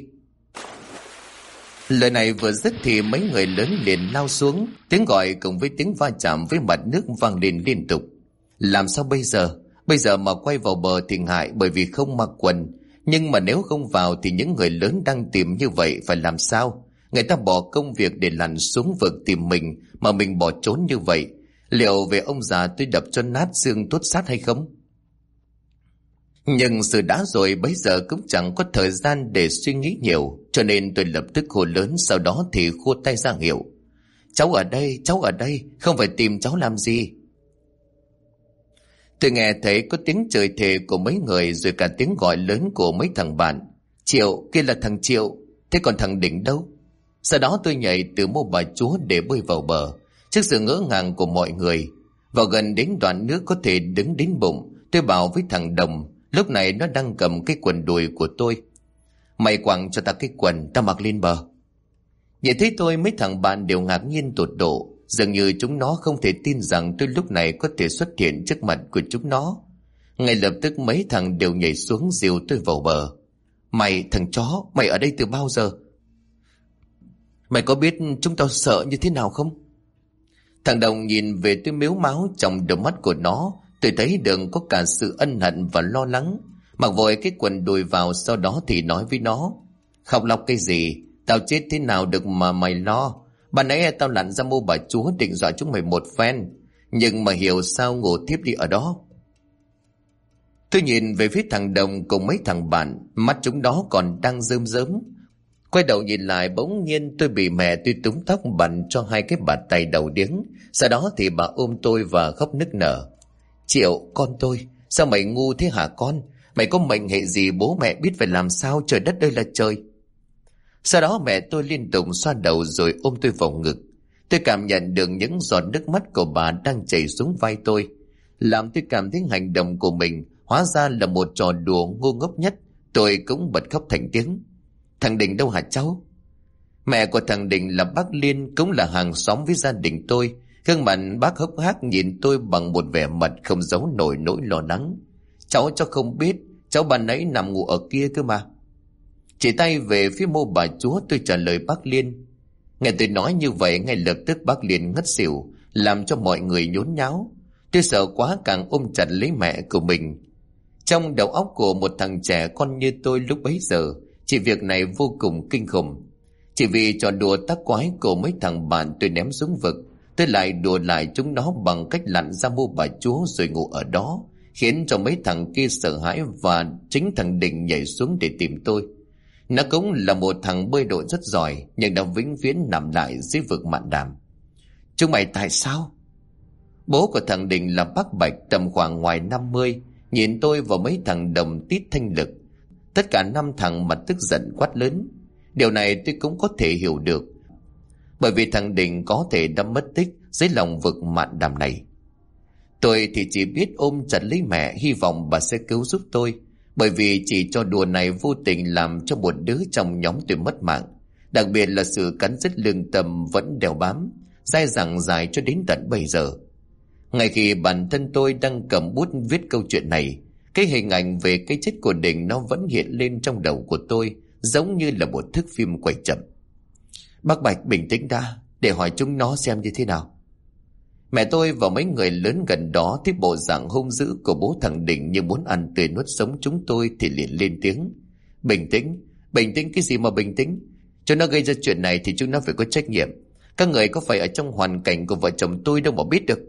Lời này vừa dứt thì mấy người lớn liền lao xuống, tiếng gọi cùng với tiếng va chạm với mặt nước vang lên liên tục. Làm sao bây giờ? Bây giờ mà quay vào bờ thì ngại bởi vì không mặc quần. Nhưng mà nếu không vào thì những người lớn đang tìm như vậy phải làm sao? Người ta bỏ công việc để lặn xuống vực tìm mình, mà mình bỏ trốn như vậy. Liệu về ông già tôi đập cho nát xương tuốt sát hay không? Nhưng sự đã rồi, bấy giờ cũng chẳng có thời gian để suy nghĩ nhiều, cho nên tôi lập tức hô lớn, sau đó thì khua tay ra hiệu: cháu ở đây, không phải tìm cháu làm gì. Tôi nghe thấy có tiếng chửi thề của mấy người, rồi cả tiếng gọi lớn của mấy thằng bạn: Triệu, kia là thằng Triệu, thế còn thằng Định đâu? Sau đó tôi nhảy từ mô bà chúa để bơi vào bờ. Trước sự ngỡ ngàng của mọi người, vào gần đến đoạn nước có thể đứng đến bụng, tôi bảo với thằng Đồng, lúc này nó đang cầm cái quần đùi của tôi: Mày quẳng cho ta cái quần, ta mặc lên bờ. Nhìn thấy tôi, mấy thằng bạn đều ngạc nhiên tột độ, dường như chúng nó không thể tin rằng tôi lúc này có thể xuất hiện trước mặt của chúng nó. Ngay lập tức mấy thằng đều nhảy xuống dìu tôi vào bờ. Mày, thằng chó, mày ở đây từ bao giờ? Mày có biết chúng tao sợ như thế nào không? Thằng Đồng nhìn về tôi mếu máo, trong đôi mắt của nó tôi thấy được có cả sự ân hận và lo lắng. Mặc vội cái quần đùi vào, sau đó thì nói với nó: Khóc lóc cái gì? Tao chết thế nào được mà mày lo? Ban nãy tao lặn ra mô bà chúa định dọa chúng mày một phen, nhưng mà hiểu sao ngủ thiếp đi ở đó. Tôi nhìn về phía thằng Đồng cùng mấy thằng bạn, mắt chúng đó còn đang rơm rớm. Quay đầu nhìn lại, bỗng nhiên tôi bị mẹ tôi túm tóc bắn cho hai cái bạt tay đầu điếng. Sau đó thì bà ôm tôi và khóc nức nở. Triệu, con tôi, sao mày ngu thế hả con? Mày có mệnh hệ gì bố mẹ biết phải làm sao, trời đất ơi là trời. Sau đó mẹ tôi liên tục xoa đầu rồi ôm tôi vào ngực. Tôi cảm nhận được những giọt nước mắt của bà đang chảy xuống vai tôi, làm tôi cảm thấy hành động của mình hóa ra là một trò đùa ngu ngốc nhất. Tôi cũng bật khóc thành tiếng. Thằng Đình đâu hả cháu? Mẹ của thằng Đình là bác Liên, cũng là hàng xóm với gia đình tôi. Gương mặt bác hốc hác nhìn tôi bằng một vẻ mặt không giấu nổi nỗi lo lắng. Cháu không biết, cháu ban nãy nằm ngủ ở kia cơ mà. Chỉ tay về phía mô bà chúa, tôi trả lời bác Liên. Nghe tôi nói như vậy, ngay lập tức bác Liên ngất xỉu, làm cho mọi người nhốn nháo. Tôi sợ quá càng ôm chặt lấy mẹ của mình. Trong đầu óc của một thằng trẻ con như tôi lúc bấy giờ, chỉ việc này vô cùng kinh khủng. Chỉ vì trò đùa tác quái của mấy thằng bạn tôi ném xuống vực, tôi lại đùa lại chúng nó bằng cách lặn ra mô bà chúa rồi ngủ ở đó, khiến cho mấy thằng kia sợ hãi và chính thằng Đình nhảy xuống để tìm tôi. Nó cũng là một thằng bơi lội rất giỏi, nhưng đã vĩnh viễn nằm lại dưới vực mạn đàm. Chúng mày tại sao? Bố của thằng Đình là bác Bạch, tầm khoảng ngoài 50, nhìn tôi và mấy thằng đồng tít thanh lực. Tất cả 5 thằng mặt tức giận quát lớn. Điều này tôi cũng có thể hiểu được, bởi vì thằng Đình có thể đã mất tích dưới lòng vực mạn đàm này. Tôi thì chỉ biết ôm chặt lấy mẹ, hy vọng bà sẽ cứu giúp tôi, bởi vì chỉ cho đùa này vô tình làm cho một đứa trong nhóm tôi mất mạng. Đặc biệt là sự cắn rứt lương tâm vẫn đeo bám, dai dẳng dài cho đến tận bây giờ. Ngay khi bản thân tôi đang cầm bút viết câu chuyện này, cái hình ảnh về cái chết của Đình nó vẫn hiện lên trong đầu của tôi, giống như là một thước phim quay chậm. Bác Bạch bình tĩnh đã, để hỏi chúng nó xem như thế nào. Mẹ tôi và mấy người lớn gần đó thấy bộ dạng hung dữ của bố thằng Đình như muốn ăn tươi nuốt sống chúng tôi thì liền lên tiếng. Bình tĩnh cái gì mà bình tĩnh? Cho nó gây ra chuyện này thì chúng nó phải có trách nhiệm. Các người có phải ở trong hoàn cảnh của vợ chồng tôi đâu mà biết được.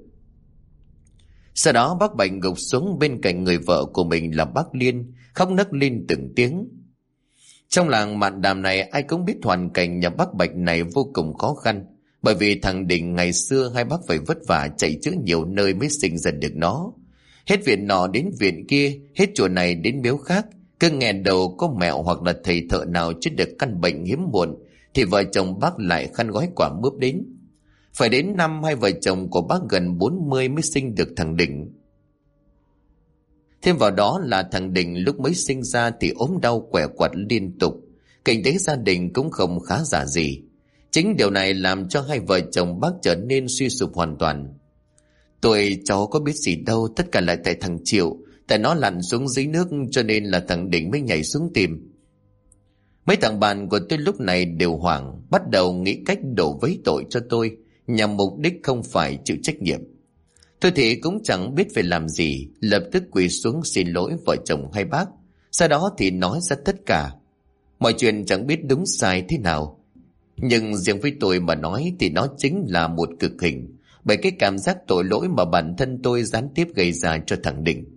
Sau đó bác Bạch gục xuống bên cạnh người vợ của mình là bác Liên, khóc nấc lên từng tiếng. Trong làng mạn đàm này ai cũng biết hoàn cảnh nhà bác Bạch này vô cùng khó khăn, bởi vì thằng Đình ngày xưa hai bác phải vất vả chạy chữa nhiều nơi mới sinh ra được nó. Hết viện nọ đến viện kia, hết chùa này đến miếu khác, cứ nghe đầu có mẹo hoặc là thầy thợ nào chết được căn bệnh hiếm muộn thì vợ chồng bác lại khăn gói quả mướp đến. Phải đến năm hai vợ chồng của bác gần 40 mới sinh được thằng Đình. Thêm vào đó là thằng Đình lúc mới sinh ra thì ốm đau quẻ quặt liên tục, kinh tế gia đình cũng không khá giả gì. Chính điều này làm cho hai vợ chồng bác trở nên suy sụp hoàn toàn. Tôi cháu có biết gì đâu, tất cả lại tại thằng Triệu, tại nó lặn xuống dưới nước cho nên là thằng Đình mới nhảy xuống tìm. Mấy thằng bạn của tôi lúc này đều hoảng, bắt đầu nghĩ cách đổ vấy tội cho tôi, nhằm mục đích không phải chịu trách nhiệm. Tôi thì cũng chẳng biết phải làm gì, lập tức quỳ xuống xin lỗi vợ chồng hai bác. Sau đó thì nói ra tất cả. Mọi chuyện chẳng biết đúng sai thế nào, nhưng riêng với tôi mà nói thì nó chính là một cực hình, bởi cái cảm giác tội lỗi mà bản thân tôi gián tiếp gây ra cho thằng Đình.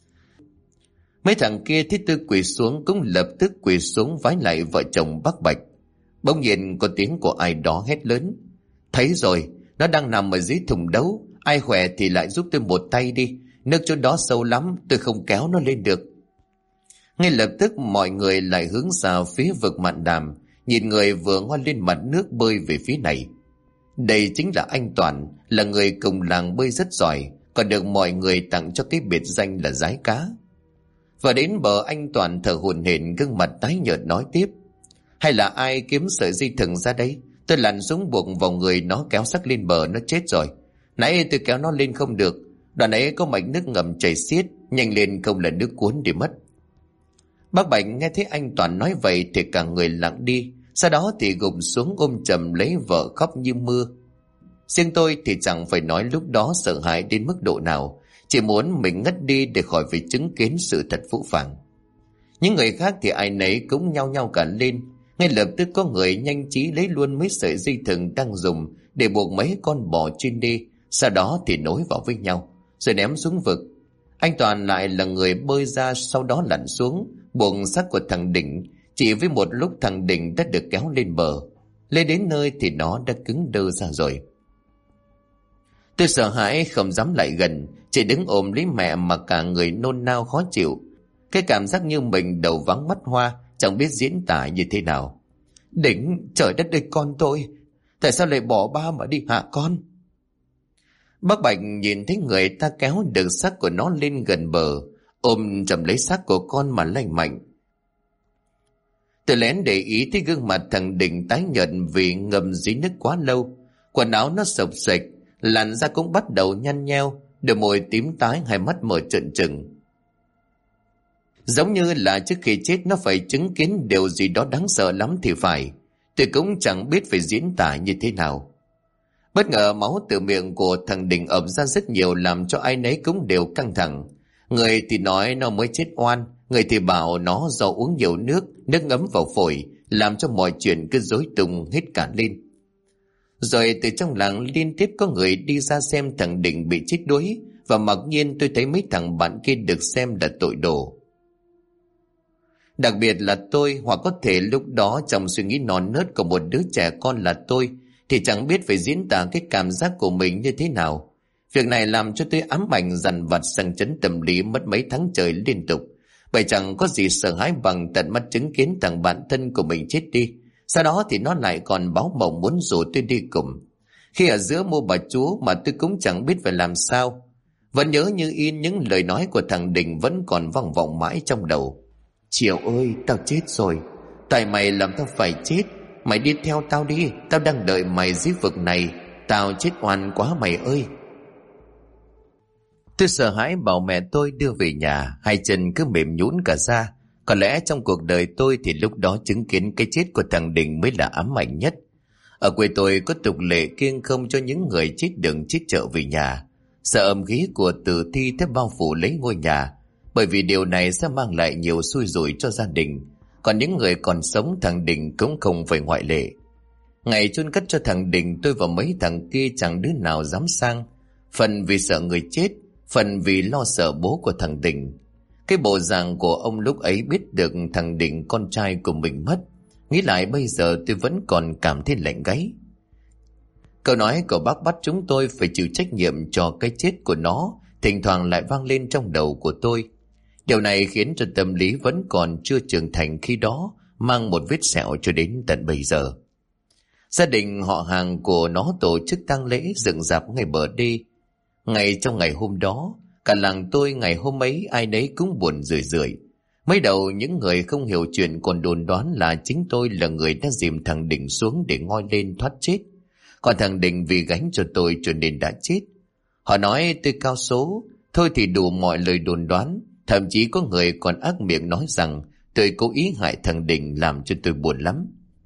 Mấy thằng kia thấy tôi quỳ xuống cũng lập tức quỳ xuống vái lại vợ chồng bác Bạch. Bỗng nhiên có tiếng của ai đó hét lớn. Thấy rồi, nó đang nằm ở dưới thùng đấu, ai khỏe thì lại giúp tôi một tay đi, nước chỗ đó sâu lắm, tôi không kéo nó lên được. Ngay lập tức mọi người lại hướng ra phía vực mạn đàm, nhìn người vừa ngoi lên mặt nước bơi về phía này. Đây chính là anh Toàn, là người cùng làng bơi rất giỏi, còn được mọi người tặng cho cái biệt danh là Dái Cá. Và đến bờ anh Toàn thở hổn hển, gương mặt tái nhợt nói tiếp. Hay là ai kiếm sợi dây thừng ra đây? Tôi lặn xuống buộc vào người nó kéo xác lên bờ, nó chết rồi. Nãy tôi kéo nó lên không được, đoạn ấy có mạch nước ngầm chảy xiết, nhanh lên không là nước cuốn để mất. Bác Bạch nghe thấy anh Toàn nói vậy thì cả người lặng đi, sau đó thì gục xuống ôm chầm lấy vợ khóc như mưa. Riêng tôi thì chẳng phải nói lúc đó sợ hãi đến mức độ nào, chỉ muốn mình ngất đi để khỏi phải chứng kiến sự thật phũ phàng. Những người khác thì ai nấy cũng nhao nhao cả lên, ngay lập tức có người nhanh trí lấy luôn mấy sợi dây thừng đang dùng để buộc mấy con bò trên đê, sau đó thì nối vào với nhau rồi ném xuống vực. Anh Toàn lại là người bơi ra, sau đó lặn xuống buộc xác của thằng Đình. Chỉ với một lúc thằng Đình đã được kéo lên bờ. Lên đến nơi thì nó đã cứng đơ ra rồi. Tôi sợ hãi không dám lại gần, chỉ đứng ôm lấy mẹ mà cả người nôn nao khó chịu. Cái cảm giác như mình đầu vắng mắt hoa, chẳng biết diễn tả như thế nào. Đỉnh, trời đất ơi con tôi, tại sao lại bỏ ba mà đi hả con? Bác Bạch nhìn thấy người ta kéo được xác của nó lên gần bờ, ôm chầm lấy xác của con mà lay mạnh. Tôi lén để ý thấy gương mặt thằng Đình tái nhợt vì ngâm dưới nước quá lâu. Quần áo nó xộc xệch, làn da cũng bắt đầu nhăn nheo, đôi môi tím tái, hai mắt mở trợn trừng. Giống như là trước khi chết nó phải chứng kiến điều gì đó đáng sợ lắm thì phải. Tôi cũng chẳng biết phải diễn tả như thế nào. Bất ngờ máu từ miệng của thằng Đình ẩm ra rất nhiều, làm cho ai nấy cũng đều căng thẳng. Người thì nói nó mới chết oan, người thì bảo nó do uống nhiều nước ngấm vào phổi, làm cho mọi chuyện cứ rối tung hết cả lên. Rồi từ trong làng liên tiếp có người đi ra xem thằng Đình bị chết đuối, và mặc nhiên tôi thấy mấy thằng bạn kia được xem là tội đồ. Đặc biệt là tôi, hoặc có thể lúc đó trong suy nghĩ non nớt của một đứa trẻ con là tôi, thì chẳng biết phải diễn tả cái cảm giác của mình như thế nào. Việc này làm cho tôi ám ảnh dằn vặt sang chấn tâm lý mất mấy tháng trời liên tục, bởi chẳng có gì sợ hãi bằng tận mắt chứng kiến thằng bạn thân của mình chết đi. Sau đó thì nó lại còn báo mộng muốn rủ tôi đi cùng. Khi ở giữa mua bà chúa mà tôi cũng chẳng biết phải làm sao. Vẫn nhớ như in những lời nói của thằng Đình vẫn còn vang vọng mãi trong đầu. Chiều ơi, tao chết rồi, tại mày làm tao phải chết. Mày đi theo tao đi, tao đang đợi mày dưới vực này. Tao chết oan quá mày ơi. Tôi sợ hãi bảo mẹ tôi đưa về nhà, hai chân cứ mềm nhũn cả ra. Có lẽ trong cuộc đời tôi thì lúc đó chứng kiến cái chết của thằng Đình mới là ám ảnh nhất. Ở quê tôi có tục lệ kiêng không cho những người chết đường chết chợ về nhà, sợ âm khí của tử thi thế bao phủ lấy ngôi nhà, bởi vì điều này sẽ mang lại nhiều xui rủi cho gia đình. Còn những người còn sống, thằng Đình cũng không phải ngoại lệ. Ngày chôn cất cho thằng Đình, tôi và mấy thằng kia chẳng đứa nào dám sang, phần vì sợ người chết, phần vì lo sợ bố của thằng Đình. Cái bộ dạng của ông lúc ấy biết được thằng Đình con trai của mình mất, nghĩ lại bây giờ tôi vẫn còn cảm thấy lạnh gáy. Câu nói của bác bắt chúng tôi phải chịu trách nhiệm cho cái chết của nó thỉnh thoảng lại vang lên trong đầu của tôi. Điều này khiến cho tâm lý vẫn còn chưa trưởng thành khi đó mang một vết sẹo cho đến tận bây giờ. Gia đình họ hàng của nó tổ chức tang lễ dựng rạp ngay bờ đê. Ngay trong ngày hôm đó, cả làng tôi ngày hôm ấy ai nấy cũng buồn rười rượi. Mới đầu những người không hiểu chuyện còn đồn đoán là chính tôi là người đã dìm thằng Đình xuống để ngoi lên thoát chết. Còn thằng Đình vì gánh cho tôi cho nên đã chết. Họ nói tôi cao số, thôi thì đủ mọi lời đồn đoán. Thậm chí có người còn ác miệng nói rằng tôi cố ý hại thằng Đình, làm cho tôi buồn lắm.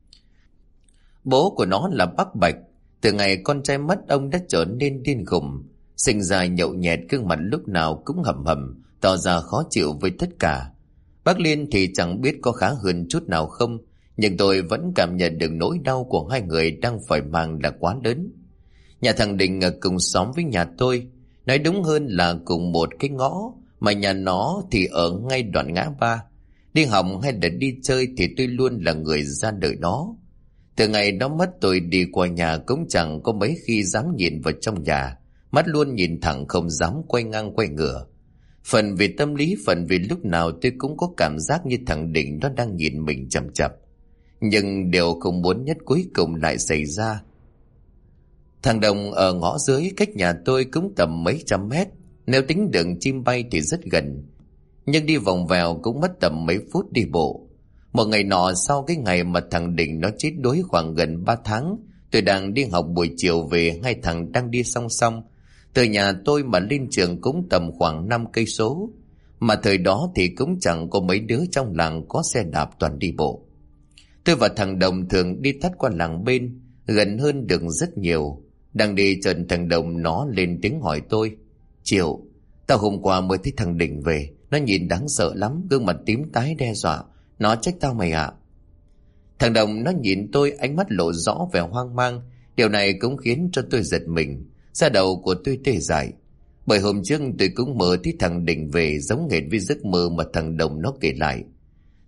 Bố của nó là bác Bạch. Từ ngày con trai mất, ông đã trở nên điên khùng, sinh ra nhậu nhẹt, gương mặt lúc nào cũng hầm hầm, tỏ ra khó chịu với tất cả. Bác Liên thì chẳng biết có khá hơn chút nào không, nhưng tôi vẫn cảm nhận được nỗi đau của hai người đang phải mang là quá lớn. Nhà thằng Đình ở cùng xóm với nhà tôi, nói đúng hơn là cùng một cái ngõ, mà nhà nó thì ở ngay đoạn ngã ba. Đi học hay là đi chơi thì tôi luôn là người ra đợi nó. Từ ngày nó mất, tôi đi qua nhà cũng chẳng có mấy khi dám nhìn vào trong nhà, mắt luôn nhìn thẳng không dám quay ngang quay ngửa. Phần vì tâm lý, phần vì lúc nào tôi cũng có cảm giác như thằng Đình nó đang nhìn mình chằm chằm. Nhưng điều không muốn nhất cuối cùng lại xảy ra. Thằng Đồng ở ngõ dưới cách nhà tôi cũng tầm mấy trăm mét, nếu tính đường chim bay thì rất gần, nhưng đi vòng vèo cũng mất tầm mấy phút đi bộ. Một ngày nọ, sau cái ngày mà thằng Đình nó chết đuối khoảng gần 3 tháng, tôi đang đi học buổi chiều về, hai thằng đang đi song song. Từ nhà tôi mà lên trường cũng tầm khoảng 5 cây số, mà thời đó thì cũng chẳng có mấy đứa trong làng có xe đạp, toàn đi bộ. Tôi và thằng Đồng thường đi thắt qua làng bên, gần hơn đường rất nhiều. Đang đi chợt thằng Đồng nó lên tiếng hỏi tôi: Chiều, tao hôm qua mới thấy thằng Đình về, nó nhìn đáng sợ lắm, gương mặt tím tái đe dọa, nó trách tao mày ạ. Thằng Đồng nó nhìn tôi, ánh mắt lộ rõ vẻ hoang mang. Điều này cũng khiến cho tôi giật mình, da đầu của tôi tê dại. Bởi hôm trước tôi cũng mơ thấy thằng Đình về, giống hệt với giấc mơ mà thằng Đồng nó kể lại.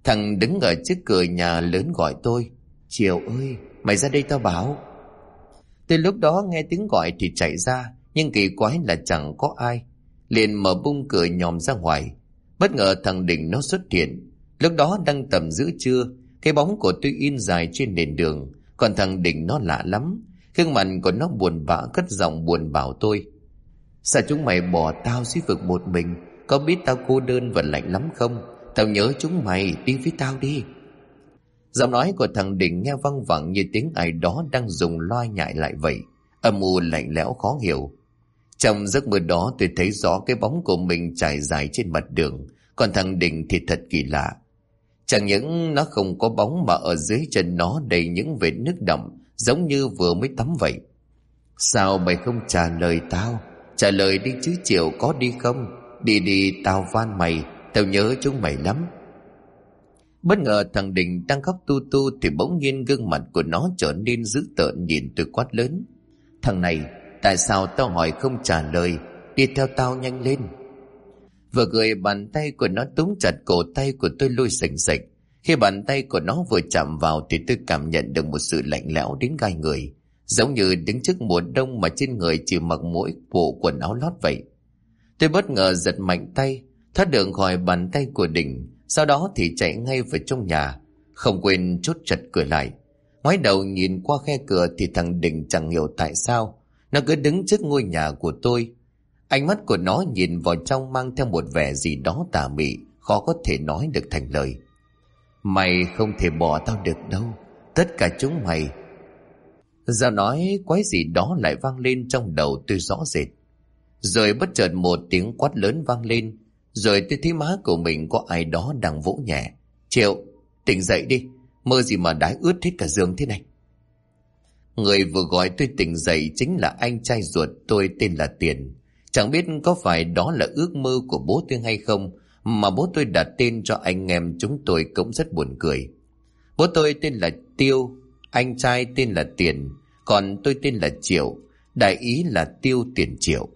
Thằng đứng ở trước cửa nhà lớn gọi tôi: Chiều ơi, mày ra đây tao bảo. Từ lúc đó nghe tiếng gọi thì chạy ra, nhưng kỳ quái là chẳng có ai. Liền mở bung cửa nhòm ra ngoài. Bất ngờ thằng Đình nó xuất hiện. Lúc đó đang tầm giữa trưa, cái bóng của tôi in dài trên nền đường. Còn thằng Đình nó lạ lắm, gương mặt của nó buồn bã, cất giọng buồn bảo tôi: Sao chúng mày bỏ tao dưới vực một mình? Có biết tao cô đơn và lạnh lắm không? Tao nhớ chúng mày, đi với tao đi. Giọng nói của thằng Đình nghe văng vẳng như tiếng ai đó đang dùng loa nhại lại vậy, âm u lạnh lẽo khó hiểu. Trong giấc mơ đó tôi thấy rõ cái bóng của mình trải dài trên mặt đường. Còn thằng Đình thì thật kỳ lạ. Chẳng những nó không có bóng mà ở dưới chân nó đầy những vệt nước đậm, giống như vừa mới tắm vậy. Sao mày không trả lời tao? Trả lời đi chứ Chiều, có đi không? Đi đi, tao van mày, tao nhớ chúng mày lắm. Bất ngờ thằng Đình đang khóc tu tu thì bỗng nhiên gương mặt của nó trở nên dữ tợn, nhìn tôi quát lớn: Thằng này, tại sao tao hỏi không trả lời? Đi theo tao nhanh lên. Vừa cười, bàn tay của nó túm chặt cổ tay của tôi lôi sành sạch. Khi bàn tay của nó vừa chạm vào thì tôi cảm nhận được một sự lạnh lẽo đến gai người, giống như đứng trước mùa đông mà trên người chỉ mặc mỗi bộ quần áo lót vậy. Tôi bất ngờ giật mạnh tay, thoát được khỏi bàn tay của Đình. Sau đó thì chạy ngay vào trong nhà, không quên chốt chặt cửa lại. Ngoái đầu nhìn qua khe cửa thì thằng Đình chẳng hiểu tại sao nó cứ đứng trước ngôi nhà của tôi. Ánh mắt của nó nhìn vào trong mang theo một vẻ gì đó tà mị, khó có thể nói được thành lời. Mày không thể bỏ tao được đâu, tất cả chúng mày. Giọng nói quái gì đó lại vang lên trong đầu tôi rõ rệt. Rồi bất chợt một tiếng quát lớn vang lên. Rồi tôi thấy má của mình có ai đó đang vỗ nhẹ: Triệu, tỉnh dậy đi, mơ gì mà đái ướt hết cả giường thế này. Người vừa gọi tôi tỉnh dậy chính là anh trai ruột tôi, tên là Tiền. Chẳng biết có phải đó là ước mơ của bố tôi hay không mà bố tôi đặt tên cho anh em chúng tôi cũng rất buồn cười. Bố tôi tên là Tiêu, anh trai tên là Tiền, còn tôi tên là Triệu, đại ý là Tiêu Tiền Triệu.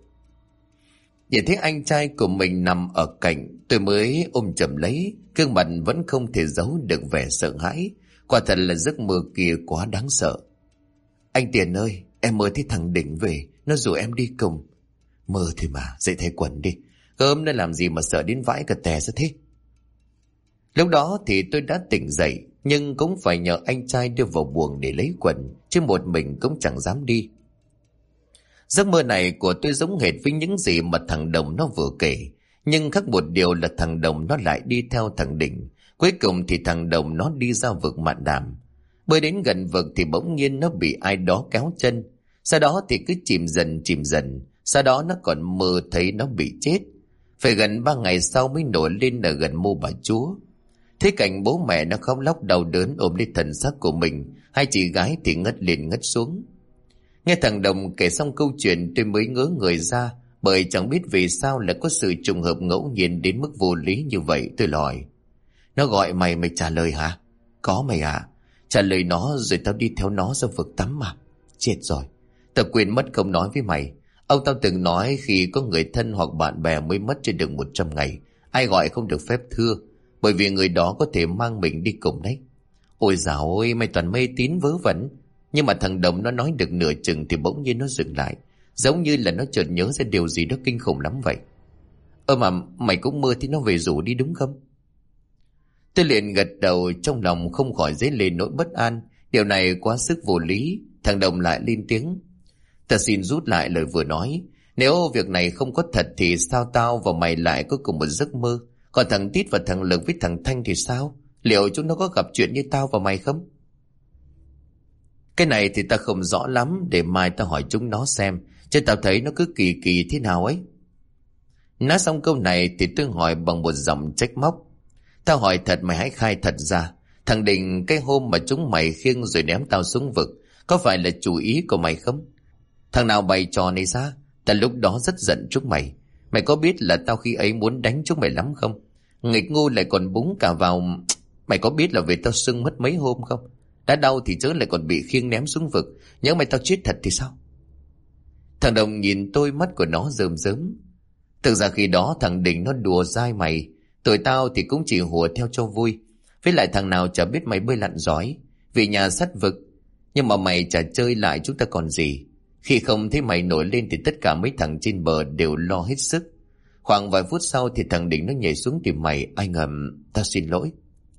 Nhìn thấy anh trai của mình nằm ở cạnh, tôi mới ôm chầm lấy, gương mặt vẫn không thể giấu được vẻ sợ hãi. Quả thật là giấc mơ kia quá đáng sợ. Anh Tiền ơi, em mơ thấy thằng Đỉnh về, nó rủ em đi cùng. Mơ thôi mà, dậy thay quần đi, cơm nó làm gì mà sợ đến vãi cả tè ra thế. Lúc đó thì tôi đã tỉnh dậy, nhưng cũng phải nhờ anh trai đưa vào buồng để lấy quần, chứ một mình cũng chẳng dám đi. Giấc mơ này của tôi giống hệt với những gì mà thằng Đồng nó vừa kể, nhưng khác một điều là thằng Đồng nó lại đi theo thằng Đỉnh. Cuối cùng thì thằng Đồng nó đi ra vực Mạn Đàm. Bơi đến gần vực thì bỗng nhiên nó bị ai đó kéo chân. Sau đó thì cứ chìm dần. Sau đó nó còn mơ thấy nó bị chết. Phải gần 3 ngày sau mới nổi lên ở gần mộ bà Chúa. Thế cảnh bố mẹ nó khóc lóc đau đớn ôm lấy thần xác của mình, hai chị gái thì ngất lên ngất xuống. Nghe thằng Đồng kể xong câu chuyện tôi mới ngớ người ra, bởi chẳng biết vì sao lại có sự trùng hợp ngẫu nhiên đến mức vô lý như vậy. Tôi hỏi: Nó gọi mày trả lời hả? Có mày à? Trả lời nó rồi tao đi theo nó ra vực tắm mà. Chết rồi, tao quên mất không nói với mày. Ông tao từng nói khi có người thân hoặc bạn bè mới mất trên đường 100 ngày, ai gọi không được phép thưa, bởi vì người đó có thể mang mình đi cùng đấy. Ôi dào ôi, mày toàn mê tín vớ vẩn. Nhưng mà thằng Đồng nó nói được nửa chừng thì bỗng nhiên nó dừng lại, giống như là nó chợt nhớ ra điều gì đó kinh khủng lắm vậy. Mà mày cũng mơ thì nó về rủ đi đúng không? Tôi liền gật đầu, trong lòng không khỏi dấy lên nỗi bất an. Điều này quá sức vô lý. Thằng Đồng lại lên tiếng: Ta xin rút lại lời vừa nói. Nếu việc này không có thật thì sao tao và mày lại có cùng một giấc mơ? Còn thằng Tít và thằng Lực với thằng Thanh thì sao? Liệu chúng nó có gặp chuyện như tao và mày không? Cái này thì ta không rõ lắm, để mai ta hỏi chúng nó xem, chứ tao thấy nó cứ kỳ kỳ thế nào ấy. Nói xong câu này thì tôi hỏi bằng một giọng trách móc: Tao hỏi thật, mày hãy khai thật ra. Thằng Đình cái hôm mà chúng mày khiêng rồi ném tao xuống vực, có phải là chủ ý của mày không? Thằng nào bày trò này ra? Ta lúc đó rất giận chúng mày. Mày có biết là tao khi ấy muốn đánh chúng mày lắm không? Nghịch ngu lại còn búng cả vào. Mày có biết là vì tao sưng mất mấy hôm không? Đã đau thì chớ lại còn bị khiêng ném xuống vực. Nhớ mày tao chết thật thì sao? Thằng Đồng nhìn tôi, mắt của nó rơm rớm. Thực ra khi đó thằng Đình nó đùa dai mày. Tuổi tao thì cũng chỉ hùa theo cho vui. Với lại thằng nào chả biết mày bơi lặn giỏi, vì nhà sắt vực. Nhưng mà mày chả chơi lại chúng ta còn gì. Khi không thấy mày nổi lên thì tất cả mấy thằng trên bờ đều lo hết sức. Khoảng vài phút sau thì thằng Định nó nhảy xuống tìm mày. Anh tao xin lỗi.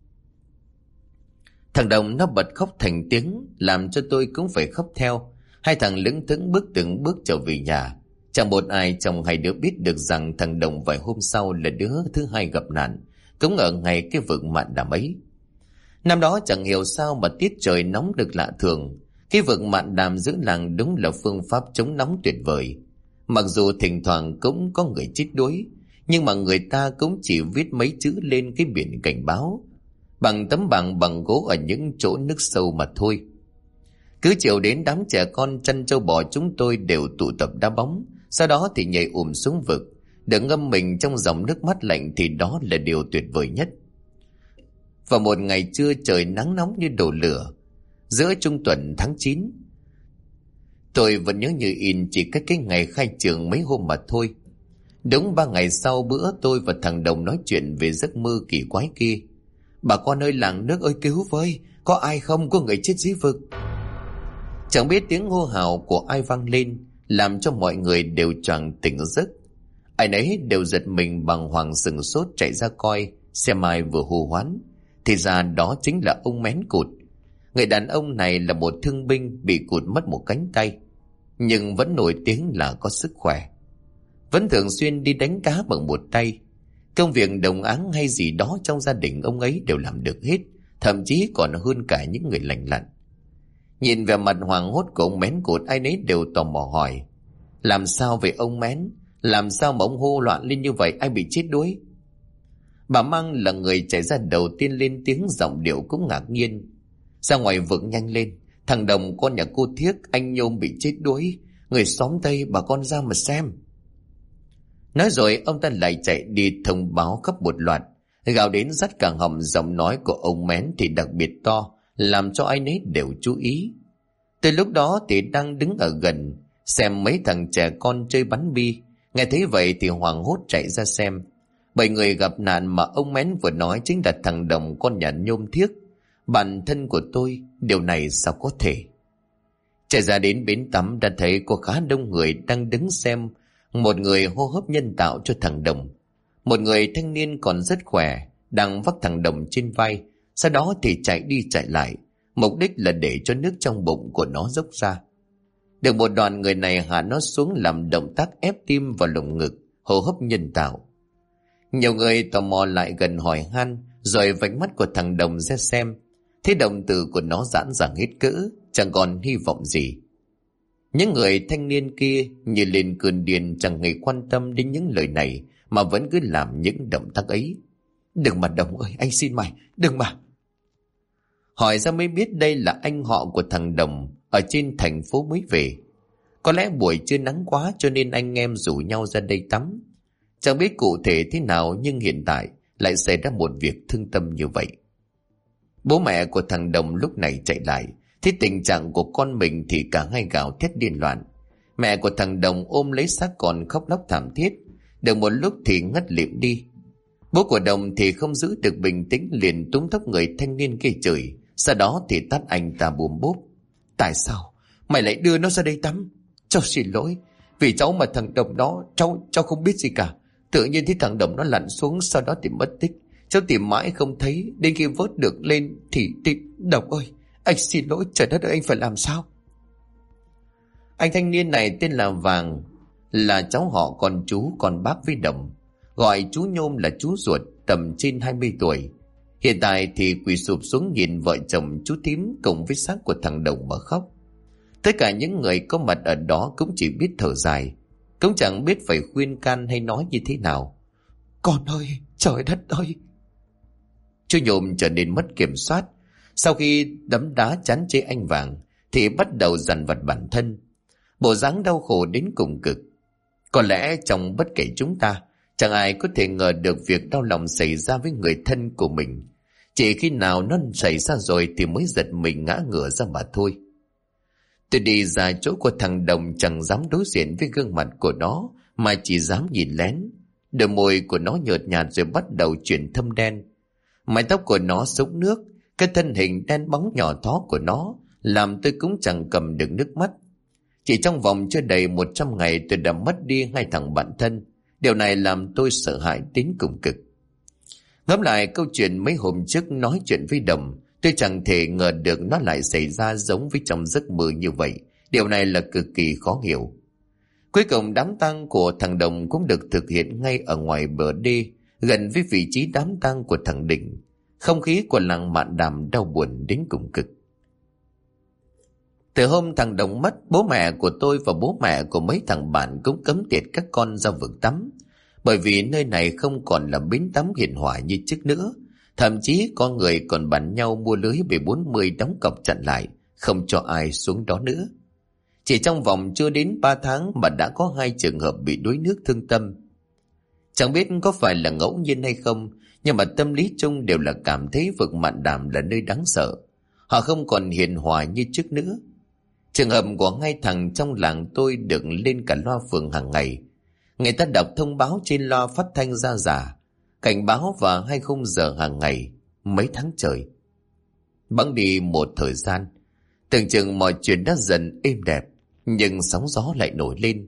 Thằng Đồng nó bật khóc thành tiếng, làm cho tôi cũng phải khóc theo. Hai thằng lững thững bước từng bước trở về nhà. Chẳng một ai trong hai đứa biết được rằng thằng Đồng vài hôm sau là đứa thứ hai gặp nạn, cũng ở ngay cái vực mạn đàm ấy. Năm đó chẳng hiểu sao mà tiết trời nóng được lạ thường. Cái vực mạn đàm giữa làng đúng là phương pháp chống nóng tuyệt vời. Mặc dù thỉnh thoảng cũng có người chết đuối, nhưng mà người ta cũng chỉ viết mấy chữ lên cái biển cảnh báo bằng tấm bảng bằng gỗ ở những chỗ nước sâu mà thôi. Cứ chiều đến, đám trẻ con chăn trâu bò chúng tôi đều tụ tập đá bóng, sau đó thì nhảy xuống vực, để ngâm mình trong dòng nước mát lạnh, thì đó là điều tuyệt vời nhất. Vào một ngày trưa trời nắng nóng như đổ lửa, giữa trung tuần tháng 9, tôi vẫn nhớ như in, chỉ cách cái ngày khai trường mấy hôm mà thôi. Đúng 3 ngày sau bữa tôi và thằng Đồng nói chuyện về giấc mơ kỳ quái kia. Bà con ơi, làng nước ơi, cứu với, có ai không, có người chết dưới vực. Chẳng biết tiếng hô hào của ai vang lên, làm cho mọi người đều choàng tỉnh giấc. Ai nấy đều giật mình, bàng hoàng sửng sốt chạy ra coi xem ai vừa hô hoán. Thì ra đó chính là ông Mén Cụt. Người đàn ông này là một thương binh bị cụt mất một cánh tay, nhưng vẫn nổi tiếng là có sức khỏe, vẫn thường xuyên đi đánh cá bằng một tay. Công việc đồng áng hay gì đó trong gia đình ông ấy đều làm được hết, thậm chí còn hơn cả những người lành lặn. Nhìn về mặt hoảng hốt của ông Mén Cụt, ai nấy đều tò mò hỏi: làm sao vậy ông Mén? Làm sao mà ông hô loạn lên như vậy? Ai bị chết đuối? Bà Măng là người chạy ra đầu tiên lên tiếng, giọng điệu cũng ngạc nhiên: ra ngoài vực nhanh lên, thằng Đồng con nhà cô Thiếc, anh Nhôm bị chết đuối, người xóm Tây, bà con ra mà xem. Nói rồi ông ta lại chạy đi thông báo khắp một loạt, gào đến rắt cả họng. Giọng nói của ông Mén thì đặc biệt to, làm cho ai nấy đều chú ý. Từ lúc đó thì đang đứng ở gần xem mấy thằng trẻ con chơi bắn bi, nghe thấy vậy thì hoảng hốt chạy ra xem. 7 người gặp nạn mà ông Mén vừa nói chính là thằng Đồng con nhà Nhôm Thiếc, bạn thân của tôi. Điều này sao có thể? Chạy ra đến bến tắm đã thấy có khá đông người đang đứng xem. Một người hô hấp nhân tạo cho thằng Đồng, một người thanh niên còn rất khỏe đang vác thằng Đồng trên vai, sau đó thì chạy đi chạy lại, mục đích là để cho nước trong bụng của nó dốc ra. Được một đoàn người này hạ nó xuống làm động tác ép tim vào lồng ngực, hô hấp nhân tạo. Nhiều người tò mò lại gần hỏi han, rồi vạch mắt của thằng Đồng ra xem. Thế động từ của nó giãn ra hết cỡ, chẳng còn hy vọng gì. Những người thanh niên kia như lên cơn điên, chẳng hề quan tâm đến những lời này mà vẫn cứ làm những động tác ấy. Đừng mà Đồng ơi, anh xin mày, đừng mà. Hỏi ra mới biết đây là anh họ của thằng Đồng ở trên thành phố mới về. Có lẽ buổi trưa nắng quá cho nên anh em rủ nhau ra đây tắm. Chẳng biết cụ thể thế nào, nhưng hiện tại lại xảy ra một việc thương tâm như vậy. Bố mẹ của thằng Đồng lúc này chạy lại, thấy tình trạng của con mình thì cả hai gào thét điên loạn. Mẹ của thằng Đồng ôm lấy xác con khóc lóc thảm thiết, được một lúc thì ngất lịm đi. Bố của Đồng thì không giữ được bình tĩnh, liền túm tóc người thanh niên kia chửi, sau đó thì tát anh ta bùm bốp. Tại sao mày lại đưa nó ra đây tắm? Cháu xin lỗi, vì cháu mà thằng Đồng đó, cháu không biết gì cả. Tự nhiên thấy thằng Đồng nó lặn xuống, sau đó thì mất tích. Cháu tìm mãi không thấy, đến khi vớt được lên thì Đồng ơi, anh xin lỗi, trời đất ơi, anh phải làm sao? Anh thanh niên này tên là Vàng, là cháu họ con chú con bác với Đồng, gọi chú Nhôm là chú ruột, tầm trên 20 tuổi. Hiện tại thì quỳ sụp xuống nhìn vợ chồng chú Thím cùng với xác của thằng Đồng mà khóc. Tất cả những người có mặt ở đó cũng chỉ biết thở dài, cũng chẳng biết phải khuyên can hay nói như thế nào. Con ơi, trời đất ơi! Chú Nhôm trở nên mất kiểm soát. Sau khi đấm đá chán chê anh Vàng thì bắt đầu dằn vặt bản thân, bộ dáng đau khổ đến cùng cực. Có lẽ trong bất kể chúng ta, chẳng ai có thể ngờ được việc đau lòng xảy ra với người thân của mình. Chỉ khi nào nó xảy ra rồi thì mới giật mình ngã ngửa ra mà thôi. Tôi đi ra chỗ của thằng Đồng, chẳng dám đối diện với gương mặt của nó, mà chỉ dám nhìn lén. Đôi môi của nó nhợt nhạt rồi bắt đầu chuyển thâm đen. Mái tóc của nó xống nước, cái thân hình đen bóng nhỏ thó của nó làm tôi cũng chẳng cầm được nước mắt. Chỉ trong vòng chưa đầy 100 ngày tôi đã mất đi 2 thằng bạn thân. Điều này làm tôi sợ hãi đến cùng cực. Ngẫm lại câu chuyện mấy hôm trước nói chuyện với Đồng, tôi chẳng thể ngờ được nó lại xảy ra giống với trong giấc mơ như vậy. Điều này là cực kỳ khó hiểu. Cuối cùng đám tang của thằng Đồng cũng được thực hiện ngay ở ngoài bờ đê, gần với vị trí đám tang của thằng Định. Không khí của làng Mạn Đàm đau buồn đến cùng cực. Từ hôm thằng Đồng mất, bố mẹ của tôi và bố mẹ của mấy thằng bạn cũng cấm tiệt các con ra vực tắm. Bởi vì nơi này không còn là bến tắm hiền hòa như trước nữa. Thậm chí có người còn bàn nhau mua lưới B40 đóng cọc chặn lại, không cho ai xuống đó nữa. Chỉ trong vòng chưa đến 3 tháng mà đã có 2 trường hợp bị đuối nước thương tâm. Chẳng biết có phải là ngẫu nhiên hay không, nhưng mà tâm lý chung đều là cảm thấy vực Mạn Đàm là nơi đáng sợ. Họ không còn hiền hòa như trước nữa. Trường hợp của 2 thằng trong làng tôi được lên cả loa phường hàng ngày. Người ta đọc thông báo trên loa phát thanh ra giả, cảnh báo vào 2 khung giờ hàng ngày, mấy tháng trời. Bẵng đi một thời gian, tưởng chừng mọi chuyện đã dần êm đẹp, nhưng sóng gió lại nổi lên.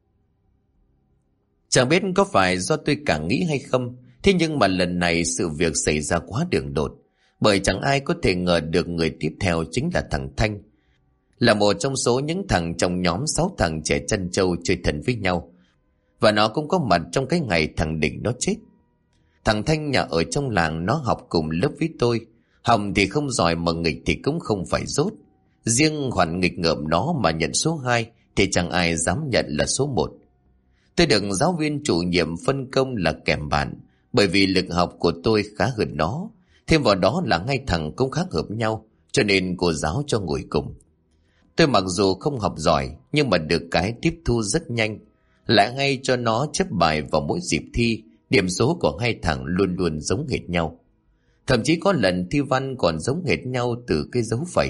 Chẳng biết có phải do tôi càng nghĩ hay không, thế nhưng mà lần này sự việc xảy ra quá đường đột, bởi chẳng ai có thể ngờ được người tiếp theo chính là thằng Thanh, là một trong số những thằng trong nhóm 6 thằng trẻ trăn trâu chơi thân với nhau. Và nó cũng có mặt trong cái ngày thằng Định nó chết. Thằng Thanh nhà ở trong làng, nó học cùng lớp với tôi. Học thì không giỏi mà nghịch thì cũng không phải dốt. Riêng khoản nghịch ngợm nó mà nhận số 2 thì chẳng ai dám nhận là số 1. Tôi được giáo viên chủ nhiệm phân công là kèm bạn, bởi vì lực học của tôi khá hơn nó. Thêm vào đó là 2 thằng cũng khác hợp nhau, cho nên cô giáo cho ngồi cùng. Tôi mặc dù không học giỏi, nhưng mà được cái tiếp thu rất nhanh. Lại ngay cho nó chép bài vào mỗi dịp thi, điểm số của 2 thằng luôn luôn giống hệt nhau. Thậm chí có lần thi văn còn giống hệt nhau từ cái dấu phẩy.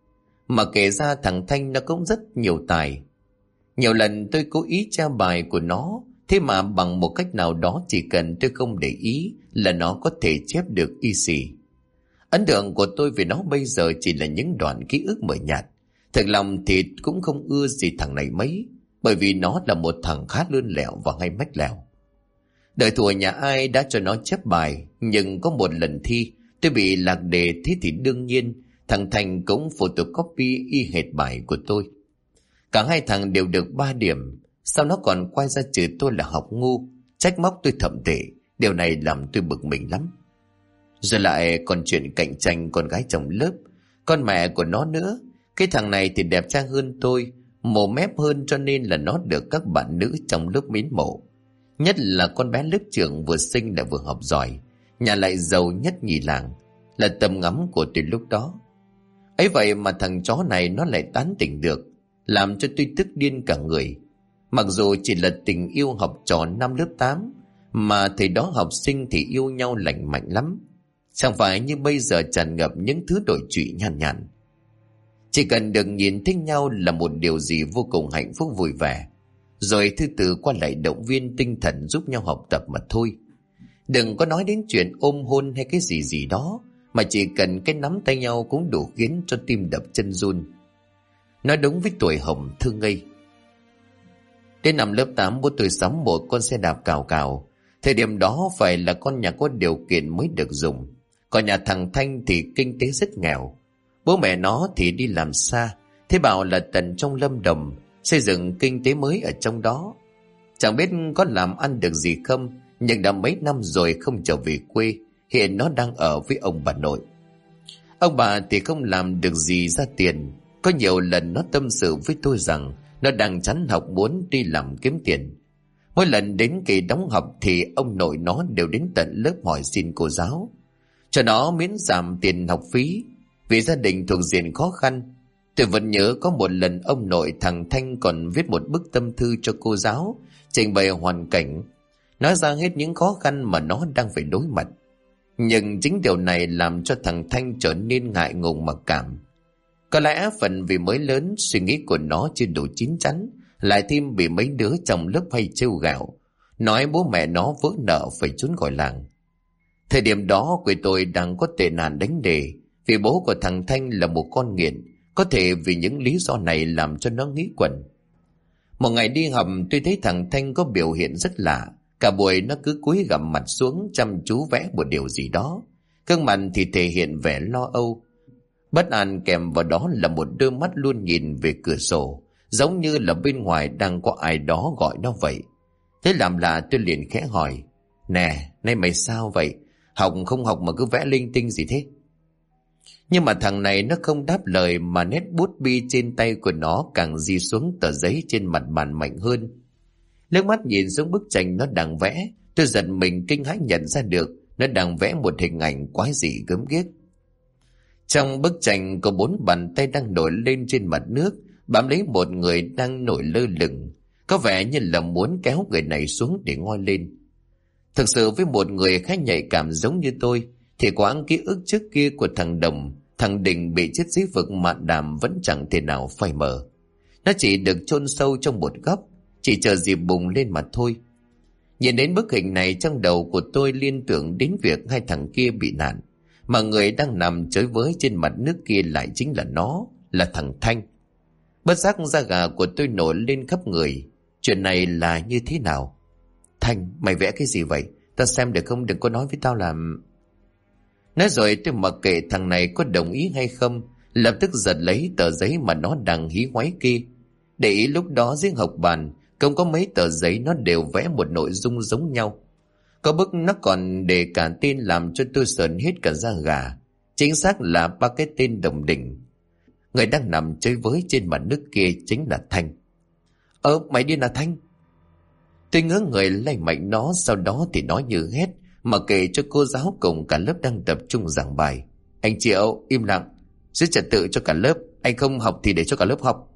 Mà kể ra thằng Thanh nó cũng rất nhiều tài. Nhiều lần tôi cố ý tra bài của nó, thế mà bằng một cách nào đó chỉ cần tôi không để ý là nó có thể chép được y xì. Ấn tượng của tôi về nó bây giờ chỉ là những đoạn ký ức mờ nhạt. Thật lòng thì cũng không ưa gì thằng này mấy, bởi vì nó là một thằng khá lươn lẹo và hay mách lèo. Đời thùa nhà ai đã cho nó chép bài, nhưng có một lần thi tôi bị lạc đề, thế thì đương nhiên thằng Thành cũng photocopy y hệt bài của tôi. Cả 2 thằng đều được 3 điểm, sau nó còn quay ra chửi tôi là học ngu, trách móc tôi thậm tệ. Điều này làm tôi bực mình lắm. Rồi lại còn chuyện cạnh tranh con gái trong lớp, con mẹ của nó nữa. Cái thằng này thì đẹp trai hơn tôi, mồm mép hơn, cho nên là nó được các bạn nữ trong lớp mến mộ. Nhất là con bé lớp trưởng vừa xinh lại vừa học giỏi, nhà lại giàu nhất nhì làng, là tầm ngắm của tôi lúc đó. Ấy vậy mà thằng chó này nó lại tán tỉnh được, làm cho tôi tức điên cả người. Mặc dù chỉ là tình yêu học trò năm lớp 8, mà thời đó học sinh thì yêu nhau lành mạnh lắm. Chẳng phải như bây giờ tràn ngập những thứ đổi trụy nhàn nhạt. Chỉ cần được nhìn thấy nhau là một điều gì vô cùng hạnh phúc vui vẻ, rồi thư từ qua lại động viên tinh thần giúp nhau học tập mà thôi. Đừng có nói đến chuyện ôm hôn hay cái gì gì đó, mà chỉ cần cái nắm tay nhau cũng đủ khiến cho tim đập chân run. Nói đúng với tuổi hồng thơ ngây. Đến năm lớp 8, bố tôi sắm một con xe đạp cào cào. Thời điểm đó phải là con nhà có điều kiện mới được dùng. Còn nhà thằng Thanh thì kinh tế rất nghèo. Bố mẹ nó thì đi làm xa, thế bảo là tận trong Lâm Đồng xây dựng kinh tế mới ở trong đó. Chẳng biết có làm ăn được gì không, nhưng đã mấy năm rồi không trở về quê. Hiện nó đang ở với ông bà nội. Ông bà thì không làm được gì ra tiền. Có nhiều lần nó tâm sự với tôi rằng nó đang chán học, muốn đi làm kiếm tiền. Mỗi lần đến kỳ đóng học thì ông nội nó đều đến tận lớp hỏi xin cô giáo cho nó miễn giảm tiền học phí, vì gia đình thuộc diện khó khăn. Tôi vẫn nhớ có một lần ông nội thằng Thanh còn viết một bức tâm thư cho cô giáo, trình bày hoàn cảnh, nói ra hết những khó khăn mà nó đang phải đối mặt. Nhưng chính điều này làm cho thằng Thanh trở nên ngại ngùng mặc cảm. Có lẽ phần vì mới lớn, suy nghĩ của nó chưa đủ chín chắn, lại thêm bị mấy đứa trong lớp hay trêu ghẹo, nói bố mẹ nó vỡ nợ phải trốn khỏi làng. Thời điểm đó quê tôi đang có tệ nạn đánh đề, vì bố của thằng Thanh là một con nghiện. Có thể vì những lý do này làm cho nó nghĩ quẩn. Một ngày đi học tôi thấy thằng Thanh có biểu hiện rất lạ. Cả buổi nó cứ cúi gằm mặt xuống chăm chú vẽ một điều gì đó. Gương mặt thì thể hiện vẻ lo âu. Bất an kèm vào đó là một đôi mắt luôn nhìn về cửa sổ, giống như là bên ngoài đang có ai đó gọi nó vậy. Thế làm lạ tôi liền khẽ hỏi: Nè, nay mày sao vậy? Học không học mà cứ vẽ linh tinh gì thế? Nhưng mà thằng này nó không đáp lời, mà nét bút bi trên tay của nó càng di xuống tờ giấy trên mặt bàn mạnh hơn. Liếc mắt nhìn xuống bức tranh nó đang vẽ, tôi giật mình kinh hãi nhận ra được nó đang vẽ một hình ảnh quái dị gớm ghiếc. Trong bức tranh có 4 bàn tay đang nổi lên trên mặt nước, bám lấy một người đang nổi lơ lửng, có vẻ như là muốn kéo người này xuống để ngoi lên. Thực sự với một người khá nhạy cảm giống như tôi, thì quãng ký ức trước kia của thằng Đồng, thằng Đình bị chết dưới vực mạn đàm vẫn chẳng thể nào phai mờ. Nó chỉ được chôn sâu trong một góc, chỉ chờ dịp bùng lên mà thôi. Nhìn đến bức hình này, trong đầu của tôi liên tưởng đến việc hai thằng kia bị nạn, mà người đang nằm chới với trên mặt nước kia lại chính là nó, là thằng Thanh. Bất giác da gà của tôi nổi lên khắp người. Chuyện này là như thế nào? Thanh, mày vẽ cái gì vậy? Tao xem được không, đừng có nói với tao làm... Nói rồi tôi mặc kệ thằng này có đồng ý hay không, lập tức giật lấy tờ giấy mà nó đang hí hoáy kia. Để ý lúc đó dưới học bàn không có mấy tờ giấy nó đều vẽ một nội dung giống nhau. Có bức nó còn để cả tên làm cho tôi sờn hết cả da gà. Chính xác là 3 cái tên Đồng Đình. Người đang nằm chơi với trên mặt nước kia chính là Thanh. Mày đi là Thanh? Tôi ngớ người lay mạnh nó, sau đó thì nó như hét, mà kể cho cô giáo cùng cả lớp đang tập trung giảng bài. Anh Triệu, im lặng, giữ trật tự cho cả lớp. Anh không học thì để cho cả lớp học.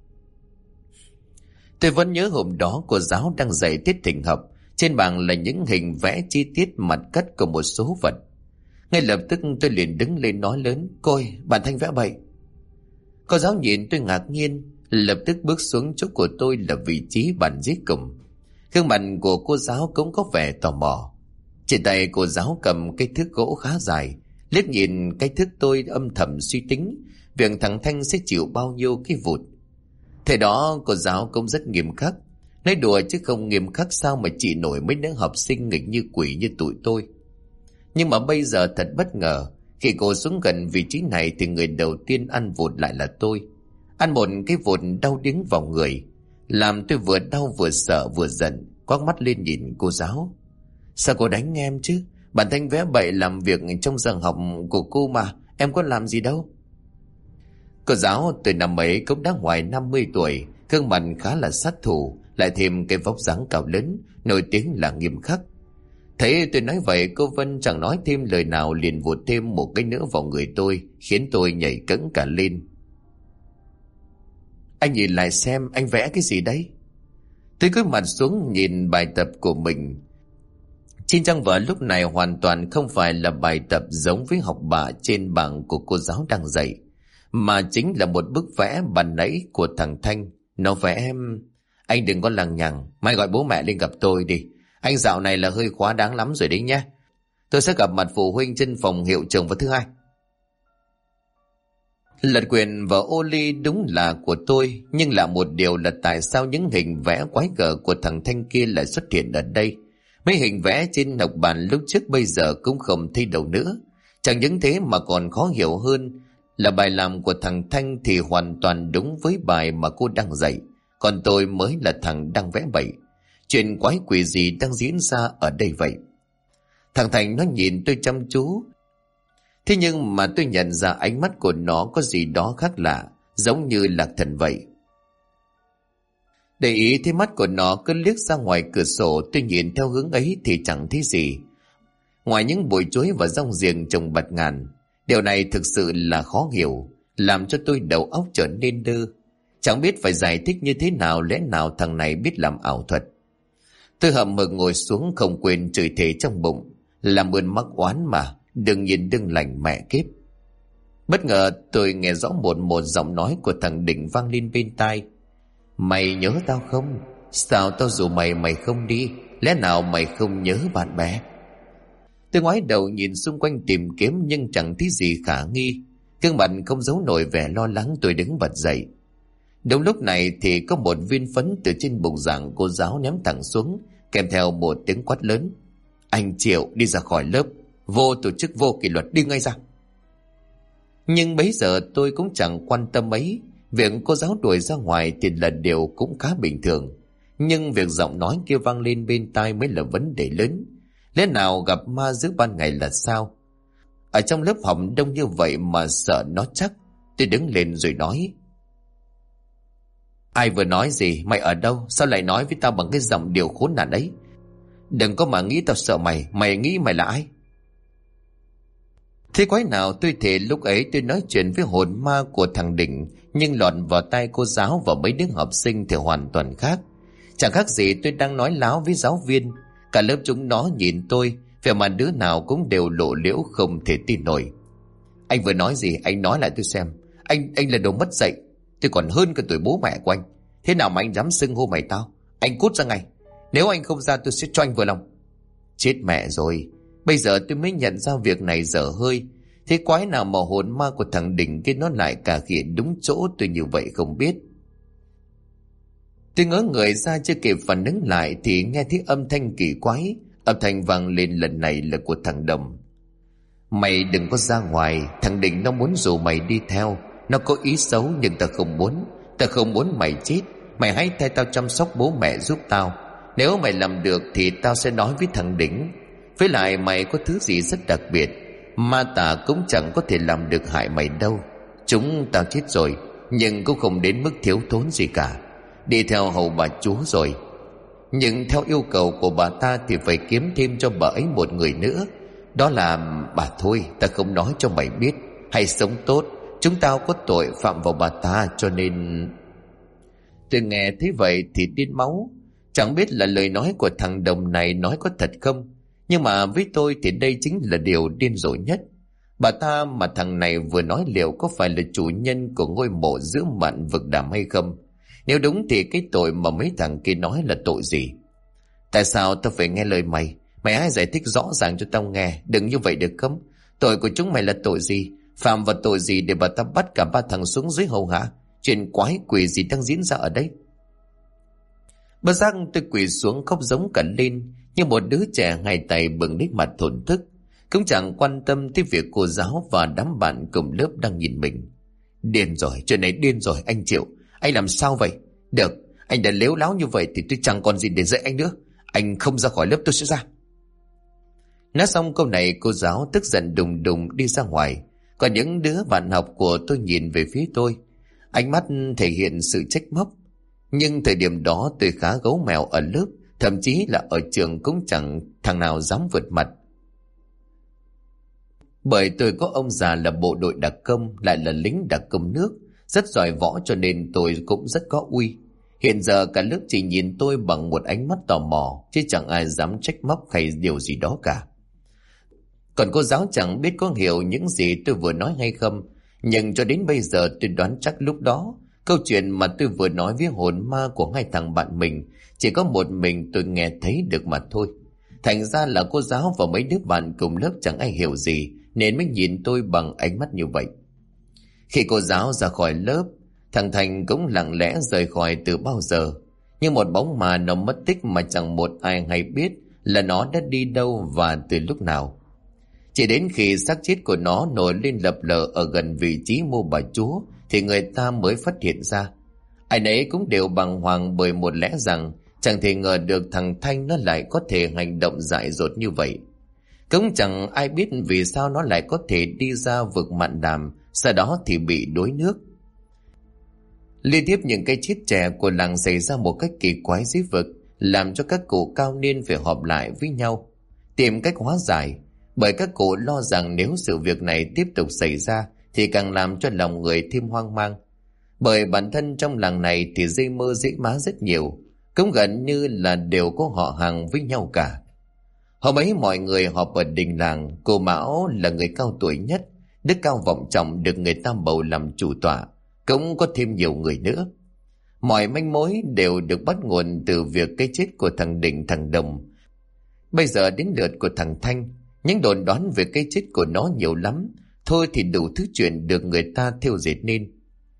Tôi vẫn nhớ hôm đó cô giáo đang dạy tiết thỉnh học. Trên bảng là những hình vẽ chi tiết mặt cắt của một số vật. Ngay lập tức tôi liền đứng lên nói lớn: Cô ơi, bạn Thanh vẽ bậy. Cô giáo nhìn tôi ngạc nhiên, lập tức bước xuống chỗ của tôi là vị trí bàn dưới cùng. Gương mặt của cô giáo cũng có vẻ tò mò. Trên tay cô giáo cầm cái thước gỗ khá dài, liếc nhìn cái thước tôi âm thầm suy tính việc thằng Thanh sẽ chịu bao nhiêu cái vụt. Thế đó cô giáo cũng rất nghiêm khắc. Nói đùa chứ không nghiêm khắc sao mà chị nổi mấy đứa học sinh nghịch như quỷ như tụi tôi. Nhưng mà bây giờ thật bất ngờ, khi cô xuống gần vị trí này thì người đầu tiên ăn vụt lại là tôi. Ăn một cái vụt đau điếng vào người, làm tôi vừa đau vừa sợ vừa giận, quắc mắt lên nhìn cô giáo. Sao cô đánh em chứ? Bản Thanh vẽ bậy làm việc trong giờ học của cô mà, em có làm gì đâu. Cô giáo từ năm ấy cũng đã ngoài 50 tuổi, gương mặt khá là sát thủ, lại thêm cái vóc dáng cao lớn, nổi tiếng là nghiêm khắc. Thấy tôi nói vậy, cô Vân chẳng nói thêm lời nào, liền vụt thêm một cái nữa vào người tôi, khiến tôi nhảy cẫng cả lên. Anh nhìn lại xem, anh vẽ cái gì đấy? Tôi cúi mặt xuống nhìn bài tập của mình. Trên trang vở lúc này hoàn toàn không phải là bài tập giống với học bạ trên bảng của cô giáo đang dạy, mà chính là một bức vẽ ban nãy của thằng Thanh. Nó vẽ em... Anh đừng có lằng nhằng, mai gọi bố mẹ lên gặp tôi đi. Anh dạo này là hơi quá đáng lắm rồi đấy nhé. Tôi sẽ gặp mặt phụ huynh trên phòng hiệu trưởng vào thứ Hai. Lật quyền và ô ly đúng là của tôi, nhưng là một điều là tại sao những hình vẽ quái gở của thằng Thanh kia lại xuất hiện ở đây. Mấy hình vẽ trên học bàn lúc trước bây giờ cũng không thấy đâu nữa. Chẳng những thế mà còn khó hiểu hơn là bài làm của thằng Thanh thì hoàn toàn đúng với bài mà cô đang dạy, còn tôi mới là thằng đang vẽ bậy. Chuyện quái quỷ gì đang diễn ra ở đây vậy? Thằng Thành nó nhìn tôi chăm chú. Thế nhưng mà tôi nhận ra ánh mắt của nó có gì đó khác lạ, giống như lạc thần vậy. Để ý thấy mắt của nó cứ liếc ra ngoài cửa sổ, tôi nhìn theo hướng ấy thì chẳng thấy gì ngoài những bụi chuối và rong giềng trồng bạt ngàn. Điều này thực sự là khó hiểu, làm cho tôi đầu óc trở nên đơ. Chẳng biết phải giải thích như thế nào, lẽ nào thằng này biết làm ảo thuật. Tôi hậm hực ngồi xuống, không quên chửi thề trong bụng, làm ơn mắc oán mà, đừng nhìn đừng lành mẹ kiếp. Bất ngờ tôi nghe rõ một giọng nói của thằng Định vang lên bên tai. Mày nhớ tao không? Sao tao rủ mày mày không đi? Lẽ nào mày không nhớ bạn bè? Tôi ngoái đầu nhìn xung quanh tìm kiếm nhưng chẳng thấy gì khả nghi. Gương mặt không giấu nổi vẻ lo lắng, tôi đứng bật dậy. Đúng lúc này thì có một viên phấn từ trên bục giảng cô giáo ném thẳng xuống, kèm theo một tiếng quát lớn: "Anh Triệu, đi ra khỏi lớp, vô tổ chức, vô kỷ luật, đi ngay ra!" Nhưng bấy giờ tôi cũng chẳng quan tâm mấy. Việc cô giáo đuổi ra ngoài thì là điều cũng khá bình thường, nhưng việc giọng nói kia vang lên bên tai mới là vấn đề lớn. Lẽ nào gặp ma giữa ban ngày là sao? Ở trong lớp học đông như vậy mà sợ nó chắc. Tôi đứng lên rồi nói: "Ai vừa nói gì? Mày ở đâu? Sao lại nói với tao bằng cái giọng điệu khốn nạn ấy? Đừng có mà nghĩ tao sợ mày. Mày nghĩ mày là ai?" Thế quái nào tôi thề lúc ấy tôi nói chuyện với hồn ma của thằng Đỉnh, nhưng lọt vào tai cô giáo và mấy đứa học sinh thì hoàn toàn khác. Chẳng khác gì tôi đang nói láo với giáo viên. Cả lớp chúng nó nhìn tôi, vẻ mặt đứa nào cũng đều lộ liễu không thể tin nổi. "Anh vừa nói gì? Anh nói lại tôi xem. Anh là đồ mất dạy. Tôi còn hơn cả tuổi bố mẹ của anh. Thế nào mà anh dám xưng hô mày tao? Anh cút ra ngay. Nếu anh không ra tôi sẽ cho anh vừa lòng." Chết mẹ rồi. Bây giờ tôi mới nhận ra việc này dở hơi. Thế quái nào mà hồn ma của thằng Đỉnh kia nó lại cà khịa đúng chỗ tôi như vậy không biết. Tôi ngớ người ra chưa kịp phản ứng lại thì nghe thấy âm thanh kỳ quái. Âm thanh vang lên lần này là của thằng Đồng. "Mày đừng có ra ngoài. Thằng Đỉnh nó muốn rủ mày đi theo. Nó có ý xấu nhưng ta không muốn. Ta không muốn mày chết. Mày hãy thay tao chăm sóc bố mẹ giúp tao. Nếu mày làm được thì tao sẽ nói với thằng Đỉnh. Với lại mày có thứ gì rất đặc biệt. Ma tà cũng chẳng có thể làm được hại mày đâu. Chúng tao chết rồi, nhưng cũng không đến mức thiếu thốn gì cả. Đi theo hầu bà chúa rồi. Nhưng theo yêu cầu của bà ta thì phải kiếm thêm cho bà ấy một người nữa. Đó là bà thôi. Ta không nói cho mày biết. Hay sống tốt. Chúng tao có tội phạm vào bà ta cho nên..." Tôi nghe thấy vậy thì điên máu. Chẳng biết là lời nói của thằng Đồng này nói có thật không, nhưng mà với tôi thì đây chính là điều điên rồ nhất. Bà ta mà thằng này vừa nói liệu có phải là chủ nhân của ngôi mộ giữa mạn vực Đàm hay không? Nếu đúng thì cái tội mà mấy thằng kia nói là tội gì? Tại sao tao phải nghe lời mày? Mày hãy giải thích rõ ràng cho tao nghe. Đừng như vậy được không? Tội của chúng mày là tội gì? Phạm vào tội gì để bà ta bắt cả ba thằng xuống dưới hầu hạ? Chuyện quái quỷ gì đang diễn ra ở đây? Bất giác tôi quỳ xuống khóc giống cả lên, như một đứa trẻ hai tay bừng đít mặt thổn thức, cũng chẳng quan tâm tới việc cô giáo và đám bạn cùng lớp đang nhìn mình. Điên rồi, chuyện này điên rồi. Anh Triệu, anh làm sao vậy? Được, anh đã lếu láo như vậy thì tôi chẳng còn gì để dạy anh nữa. Anh không ra khỏi lớp tôi sẽ ra. Nói xong câu này, cô giáo tức giận đùng đùng đi ra ngoài. Còn những đứa bạn học của tôi nhìn về phía tôi, ánh mắt thể hiện sự trách móc. Nhưng thời điểm đó tôi khá gấu mèo ở lớp, thậm chí là ở trường cũng chẳng thằng nào dám vượt mặt. Bởi tôi có ông già là bộ đội đặc công, lại là lính đặc công nước, rất giỏi võ cho nên tôi cũng rất có uy. Hiện giờ cả lớp chỉ nhìn tôi bằng một ánh mắt tò mò, chứ chẳng ai dám trách móc hay điều gì đó cả. Còn cô giáo chẳng biết có hiểu những gì tôi vừa nói hay không, nhưng cho đến bây giờ tôi đoán chắc lúc đó câu chuyện mà tôi vừa nói với hồn ma của hai thằng bạn mình chỉ có một mình tôi nghe thấy được mà thôi. Thành ra là cô giáo và mấy đứa bạn cùng lớp chẳng ai hiểu gì nên mới nhìn tôi bằng ánh mắt như vậy. Khi cô giáo ra khỏi lớp, thằng Thành cũng lặng lẽ rời khỏi từ bao giờ. Nhưng một bóng ma nó mất tích mà chẳng một ai hay biết là nó đã đi đâu và từ lúc nào. Chỉ đến khi xác chết của nó nổi lên lập lờ ở gần vị trí mộ bà chúa thì người ta mới phát hiện ra. Ai nấy cũng đều bàng hoàng bởi một lẽ rằng chẳng thể ngờ được thằng Thanh nó lại có thể hành động dại dột như vậy. Cũng chẳng ai biết vì sao nó lại có thể đi ra vực mạn Đàm, sau đó thì bị đuối nước. Liên tiếp những cái chết trẻ của làng xảy ra một cách kỳ quái dưới vực, làm cho các cụ cao niên phải họp lại với nhau tìm cách hóa giải. Bởi các cụ lo rằng nếu sự việc này tiếp tục xảy ra thì càng làm cho lòng người thêm hoang mang. Bởi bản thân trong làng này thì dây mơ dễ má rất nhiều, cũng gần như là đều có họ hàng với nhau cả. Hôm ấy mọi người họp ở đình làng. Cô Mão là người cao tuổi nhất, đức cao vọng trọng, được người ta bầu làm chủ tọa, cũng có thêm nhiều người nữa. Mọi manh mối đều được bắt nguồn từ việc cái chết của thằng Định, thằng Đồng. Bây giờ đến lượt của thằng Thanh. Những đồn đoán về cái chết của nó nhiều lắm, thôi thì đủ thứ chuyện được người ta thêu dệt nên.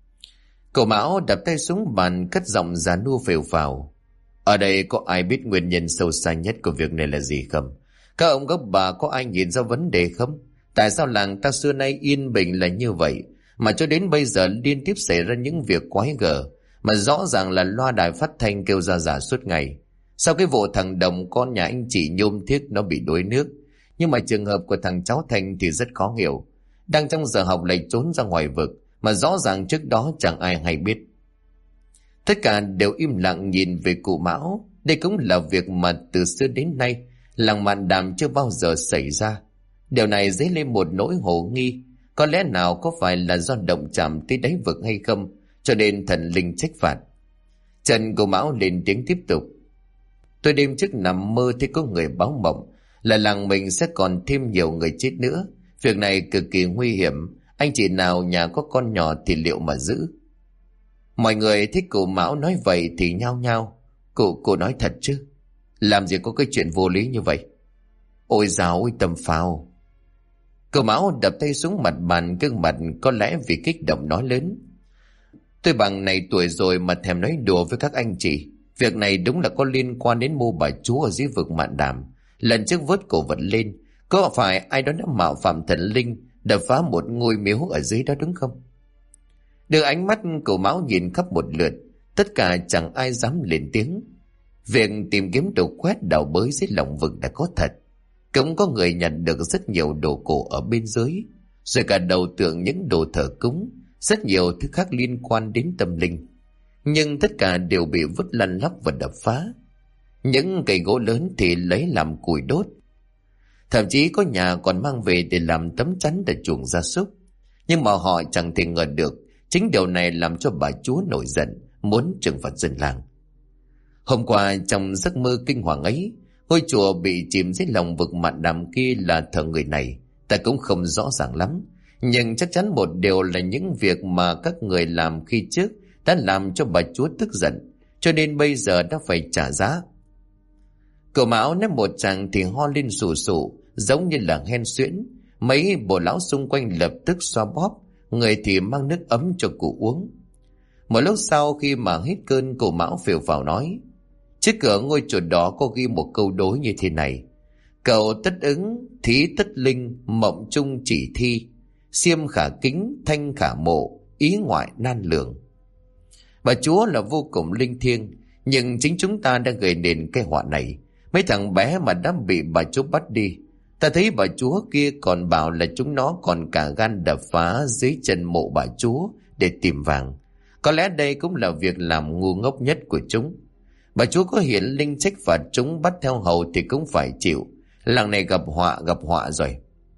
Cậu Mão đập tay xuống bàn, cất giọng già nua phều phào. Ở đây có ai biết nguyên nhân sâu xa nhất của việc này là gì không? Các ông các bà có ai nhìn ra vấn đề không? Tại sao làng ta xưa nay yên bình là như vậy, mà cho đến bây giờ liên tiếp xảy ra những việc quái gở, mà rõ ràng là loa đài phát thanh kêu ra giả suốt ngày? Sau cái vụ thằng Đồng con nhà anh chị nhôm thiết nó bị đuối nước, nhưng mà trường hợp của thằng cháu Thành thì rất khó hiểu. Đang trong giờ học lại trốn ra ngoài vực, mà rõ ràng trước đó chẳng ai hay biết. Tất cả đều im lặng nhìn về cụ Mão. Đây cũng là việc mà từ xưa đến nay làng Mạn Đàm chưa bao giờ xảy ra. Điều này dấy lên một nỗi hồ nghi, có lẽ nào có phải là do động chạm tới đáy vực hay không, cho nên thần linh trách phạt. Trần cụ Mão lên tiếng tiếp tục. Tôi đêm trước nằm mơ thấy có người báo mộng là làng mình sẽ còn thêm nhiều người chết nữa. Việc này cực kỳ nguy hiểm, anh chị nào nhà có con nhỏ thì liệu mà giữ? Mọi người thấy cụ Mão nói vậy thì nhao nhao. Cụ nói thật chứ? Làm gì có cái chuyện vô lý như vậy? Ôi dào ôi tầm phào. Cụ Mão đập tay xuống mặt bàn, gương mặt có lẽ vì kích động nói lớn. Tôi bằng này tuổi rồi mà thèm nói đùa với các anh chị. Việc này đúng là có liên quan đến mô bà chúa ở dưới vực Mạn Đàm. Lần trước vớt cổ vật lên, có phải ai đó đã mạo phạm thần linh, đập phá một ngôi miếu ở dưới đó đúng không? Đưa ánh mắt cụ Mão nhìn khắp một lượt, tất cả chẳng ai dám lên tiếng. Việc tìm kiếm đồ quét đào bới dưới lòng vực đã có thật. Cũng có người nhận được rất nhiều đồ cổ ở bên dưới, rồi cả đầu tượng những đồ thờ cúng, rất nhiều thứ khác liên quan đến tâm linh. Nhưng tất cả đều bị vứt lăn lóc và đập phá. Những cây gỗ lớn thì lấy làm củi đốt. Thậm chí có nhà còn mang về để làm tấm chắn để chuồng gia súc. Nhưng mà họ chẳng thể ngờ được, chính điều này làm cho bà chúa nổi giận, muốn trừng phạt dân làng. Hôm qua trong giấc mơ kinh hoàng ấy, ngôi chùa bị chìm dưới lòng vực Mạn Đàm kia là thờ người này, ta cũng không rõ ràng lắm. Nhưng chắc chắn một điều là những việc mà các người làm khi trước đã làm cho bà chúa tức giận, cho nên bây giờ đã phải trả giá. Cậu Mão nói một tràng thì ho lên sù sụ, giống như là hen suyễn. Mấy bộ lão xung quanh lập tức xoa bóp, người thì mang nước ấm cho cụ uống. Một lúc sau khi mà hết cơn, cụ Mão phều phào nói. Trước cửa ngôi chùa đó có ghi một câu đối như thế này: Cầu tất ứng, thí tất linh, mộng chung chỉ thi, xiêm khả kính, thanh khả mộ, ý ngoại nan lường. Bà chúa là vô cùng linh thiêng, nhưng chính chúng ta đã gây nên cái họa này. Mấy thằng bé mà đã bị bà chúa bắt đi, ta thấy bà chúa kia còn bảo là chúng nó còn cả gan đập phá dưới chân mộ bà chúa để tìm vàng. Có lẽ đây cũng là việc làm ngu ngốc nhất của chúng. Bà chúa có hiển linh trách phạt chúng, bắt theo hầu thì cũng phải chịu. Làng này gặp họa rồi.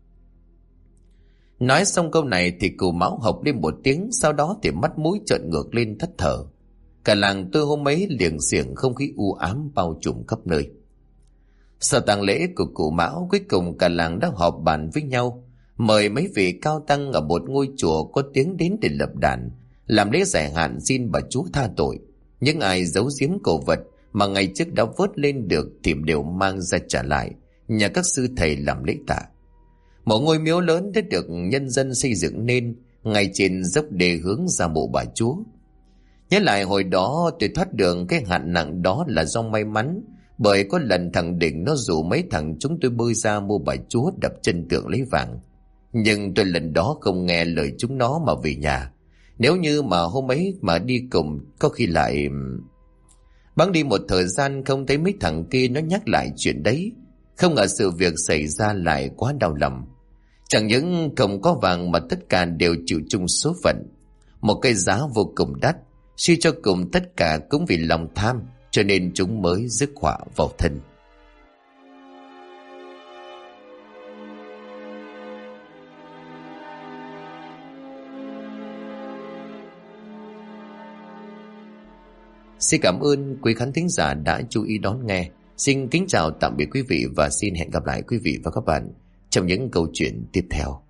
Nói xong câu này thì cụ Mão hộc lên một tiếng, sau đó thì mắt mũi trợn ngược lên thất thở. Cả làng tôi hôm ấy liềng xiềng không khí u ám bao trùm khắp nơi. Sau tang lễ của cụ Mão, cuối cùng cả làng đã họp bàn với nhau, mời mấy vị cao tăng ở một ngôi chùa có tiếng đến để lập đàn, làm lễ giải hạn xin bà chúa tha tội. Những ai giấu giếm cổ vật mà ngày trước đã vớt lên được thì đều mang ra trả lại, nhà các sư thầy làm lễ tạ. Một ngôi miếu lớn đã được nhân dân xây dựng nên ngay trên dốc đê hướng ra mộ bà chúa. Nhớ lại hồi đó tôi thoát được cái hạn nặng đó là do may mắn, bởi có lần thằng Định nó rủ mấy thằng chúng tôi bơi ra mua bà chúa đập chân tượng lấy vàng. Nhưng tôi lần đó không nghe lời chúng nó mà về nhà. Nếu như mà hôm ấy mà đi cùng, có khi lại... Bẵng đi một thời gian không thấy mấy thằng kia nó nhắc lại chuyện đấy. Không ngờ sự việc xảy ra lại quá đau lòng. Chẳng những không có vàng mà tất cả đều chịu chung số phận. Một cái giá vô cùng đắt, suy cho cùng tất cả cũng vì lòng tham, cho nên chúng mới rước họa vào thân. Xin cảm ơn quý khán thính giả đã chú ý đón nghe. Xin kính chào tạm biệt quý vị và xin hẹn gặp lại quý vị và các bạn trong những câu chuyện tiếp theo.